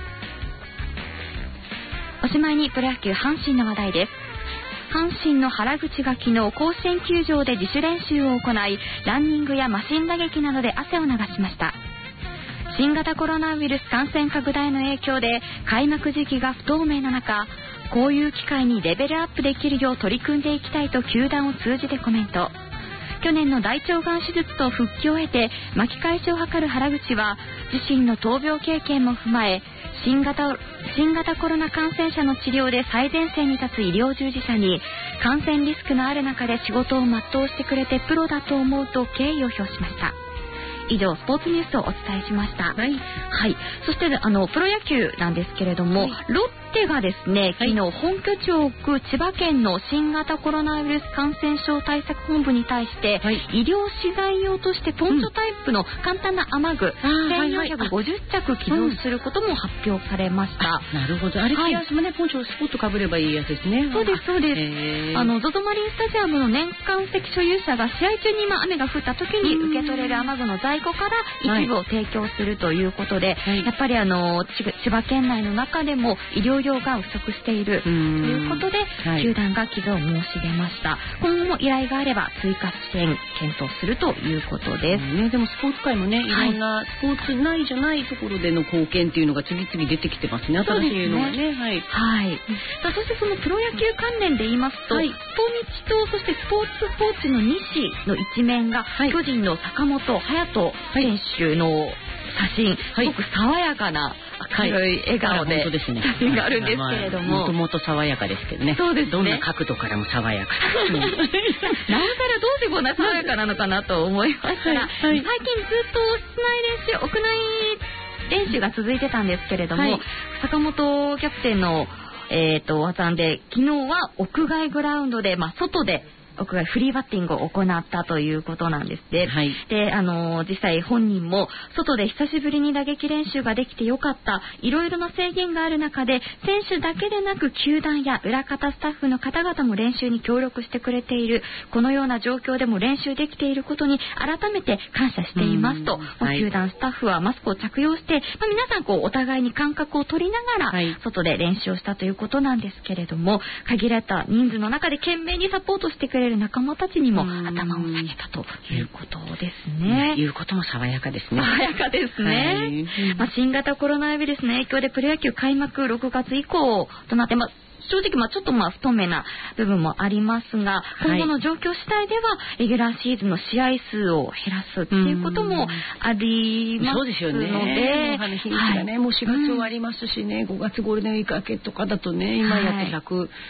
おしまいにプロ野球阪神の話題です。阪神の原口が昨日甲子園球場で自主練習を行い、ランニングやマシン打撃などで汗を流しました。新型コロナウイルス感染拡大の影響で開幕時期が不透明な中、こういう機会にレベルアップできるよう取り組んでいきたいと球団を通じてコメント。去年の大腸がん手術と復帰を経て巻き返しを図る原口は、自身の闘病経験も踏まえ、新型コロナ感染者の治療で最前線に立つ医療従事者に、感染リスクのある中で仕事を全うしてくれてプロだと思うと敬意を表しました。以上、スポーツニュースをお伝えしました。はい。そしてプロ野球なんですけれども、ロッテがですね、昨日本拠地を置く千葉県の新型コロナウイルス感染症対策本部に対して、医療資材用としてポンチョタイプの簡単な雨具、1450着寄贈することも発表されました。 なるほど。あれ着やすもね、ポンチョをスポッとかぶればいいやつですね。 そうです。ZOZO マリンスタジアムの年間席所有者が試合中に雨が降った時に受け取れる雨具の在庫から一部を提供するということで、やっぱり千葉県内の中でも医療用が不足しているということで、球団が寄贈を申し出ました。今後も依頼があれば追加支援検討するということです。 でもスポーツ界もね、いろんなスポーツ内じゃないところでの貢献っていうのが次々出てきてますね。新しいのがね。 そしてそのプロ野球関連で言いますと、スポニチとそしてスポーツの西の一面が、巨人の坂本勇人選手の写真、すごく爽やかな明るい笑顔で写真があるんですけれども、 もともと爽やかですけどね。そうですね。どんな角度からも爽やかなおさらどうしてこんな爽やかなのかなと思いましたら、最近ずっと屋内練習が続いてたんですけれども、坂本キャプテンの技で、昨日は屋外グラウンドで、外で屋外フリーバッティングを行ったということなんですね。で、実際本人も外で久しぶりに打撃練習ができてよかった、いろいろな制限がある中で選手だけでなく球団や裏方スタッフの方々も練習に協力してくれている、このような状況でも練習できていることに改めて感謝していますと、球団スタッフはマスクを着用して、皆さんお互いに間隔を取りながら外で練習をしたということなんですけれども、限られた人数の中で懸命にサポートしてくれる仲間たちにも頭を下げたということですね。 いうことも爽やかですね。 爽やかですね。新型コロナウイルスの影響でプロ野球開幕6月以降となってます。正直ちょっと不透明な部分もありますが、今後の状況次第ではレギュラーシーズンの試合数を減らすっていうこともありますので、 そうですよね。日にちがね、もう4月終わりますしね、5月ゴールデンウィーク明けとかだとね、今やって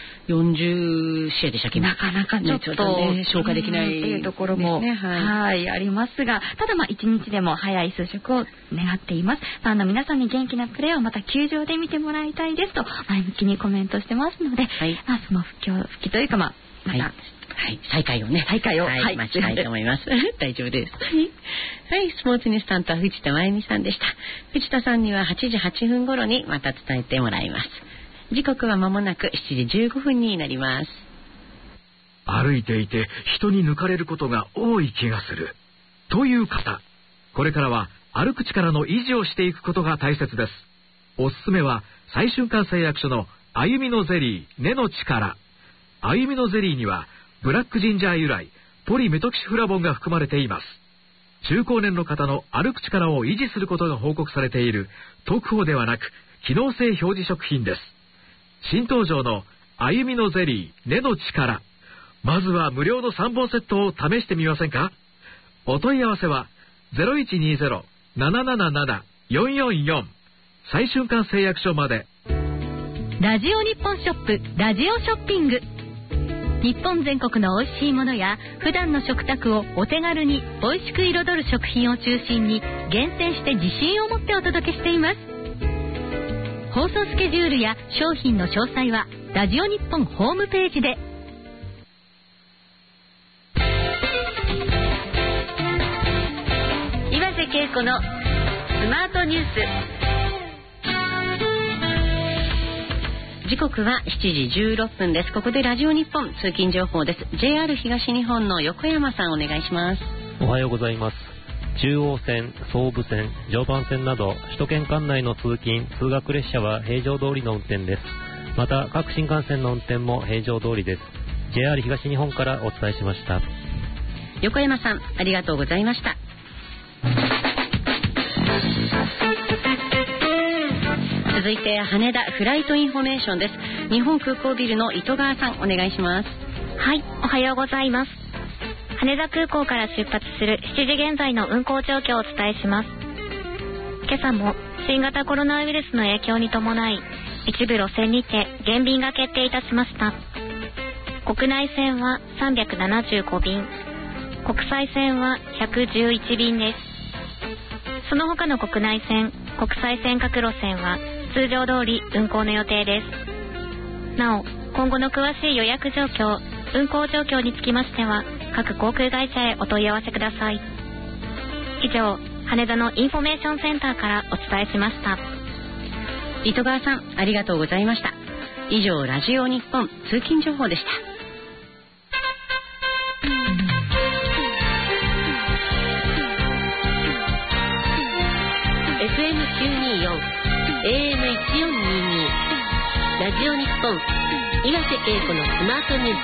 140試合でしたっけ、 なかなかちょっと消化できないっていうところもありますが、ただ一日でも早い収束を願っています。皆さんに元気なプレーをまた球場で見てもらいたいですと前向きにコメントしてますので、その復帰というかまた再開を待ちたいと思います。大丈夫です。スポーツニュース担当は藤田真由美さんでした。藤田さんには8時8分頃にまた伝えてもらいます。時刻は間もなく7時15分になります。 歩いていて人に抜かれることが多い気がするという方、これからは歩く力の維持をしていくことが大切です。おすすめは最瞬間製薬所の歩みのゼリー根の力。歩みのゼリーにはブラックジンジャー由来ポリメトキシフラボンが含まれています。中高年の方の歩く力を維持することが報告されている特報ではなく機能性表示食品です。新登場の歩みのゼリー根の力、まずは無料の3本セットを試してみませんか。お問い合わせは 0120-777-444 最瞬間製薬所まで。 ラジオ日本ショップラジオショッピング。日本全国の美味しいものや普段の食卓をお手軽に美味しく彩る食品を中心に厳選して自信を持ってお届けしています。放送スケジュールや商品の詳細はラジオ日本ホームページで。 岩瀬恵子のスマートニュース。時刻は7時16分です。ここでラジオ日本通勤情報です。 JR 東日本の横山さんお願いします。 おはようございます。中央線、総武線、常磐線など首都圏間内の通勤・通学列車は平常通りの運転です。また各新幹線の運転も平常通りです。 JR 東日本からお伝えしました。 横山さんありがとうございました。続いて羽田フライトインフォメーションです。日本空港ビルの糸川さんお願いします。 はい、おはようございます。羽田空港から出発する7時現在の運航状況をお伝えします。今朝も新型コロナウイルスの影響に伴い一部路線にて減便が決定いたしました。国内線は375便、国際線は111便です。その他の国内線、国際線各路線は通常通り運航の予定です。なお、今後の詳しい予約状況、運航状況につきましては各航空会社へお問い合わせください。以上、羽田のインフォメーションセンターからお伝えしました。 糸川さんありがとうございました。以上、ラジオ日本通勤情報でした。 AM924 ラジオ日本岩瀬恵子のスマートニュース。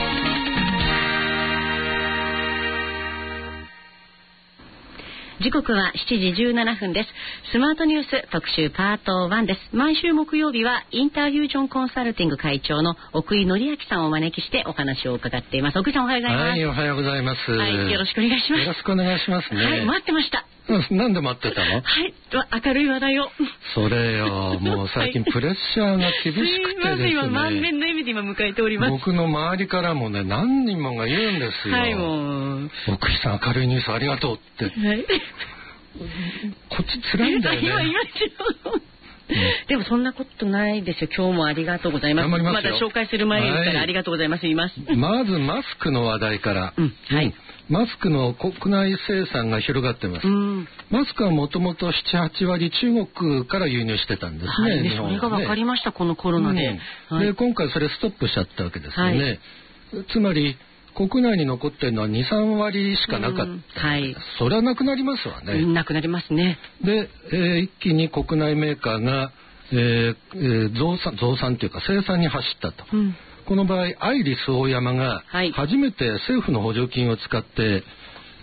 時刻は7時17分です。スマートニュース特集パート1です。毎週木曜日はインターフュージョンコンサルティング会長の奥井紀明さんをお招きしてお話を伺っています。奥井さんおはようございます。 はい、おはようございます。 はい、よろしくお願いします。 よろしくお願いしますね。 はい、待ってました。 なんで待ってたの？ はい、明るい話題を。 それよ、もう最近プレッシャーが厳しくてですね。 今満面の笑みで今迎えております。 僕の周りからもね、何人もが言うんですよ。 はい、もう。 奥井さん明るいニュースありがとうって。はい。こっち辛いんだよね。 今でもそんなことないですよ。今日もありがとうございます。まだ紹介する前からありがとうございます。言います。 まずマスクの話題から。 はい。 マスクの国内生産が広がってます。マスクはもともと 7,8 割中国から輸入してたんですね。 はい、それが分かりました、このコロナで。 で、今回それストップしちゃったわけですよね。つまり国内に残ってるのは 2,3 割しかなかった。はい。それはなくなりますわね。 なくなりますね。 で、一気に国内メーカーが、増産というか生産に走ったと。この場合アイリスオーヤマが初めて政府の補助金を使って、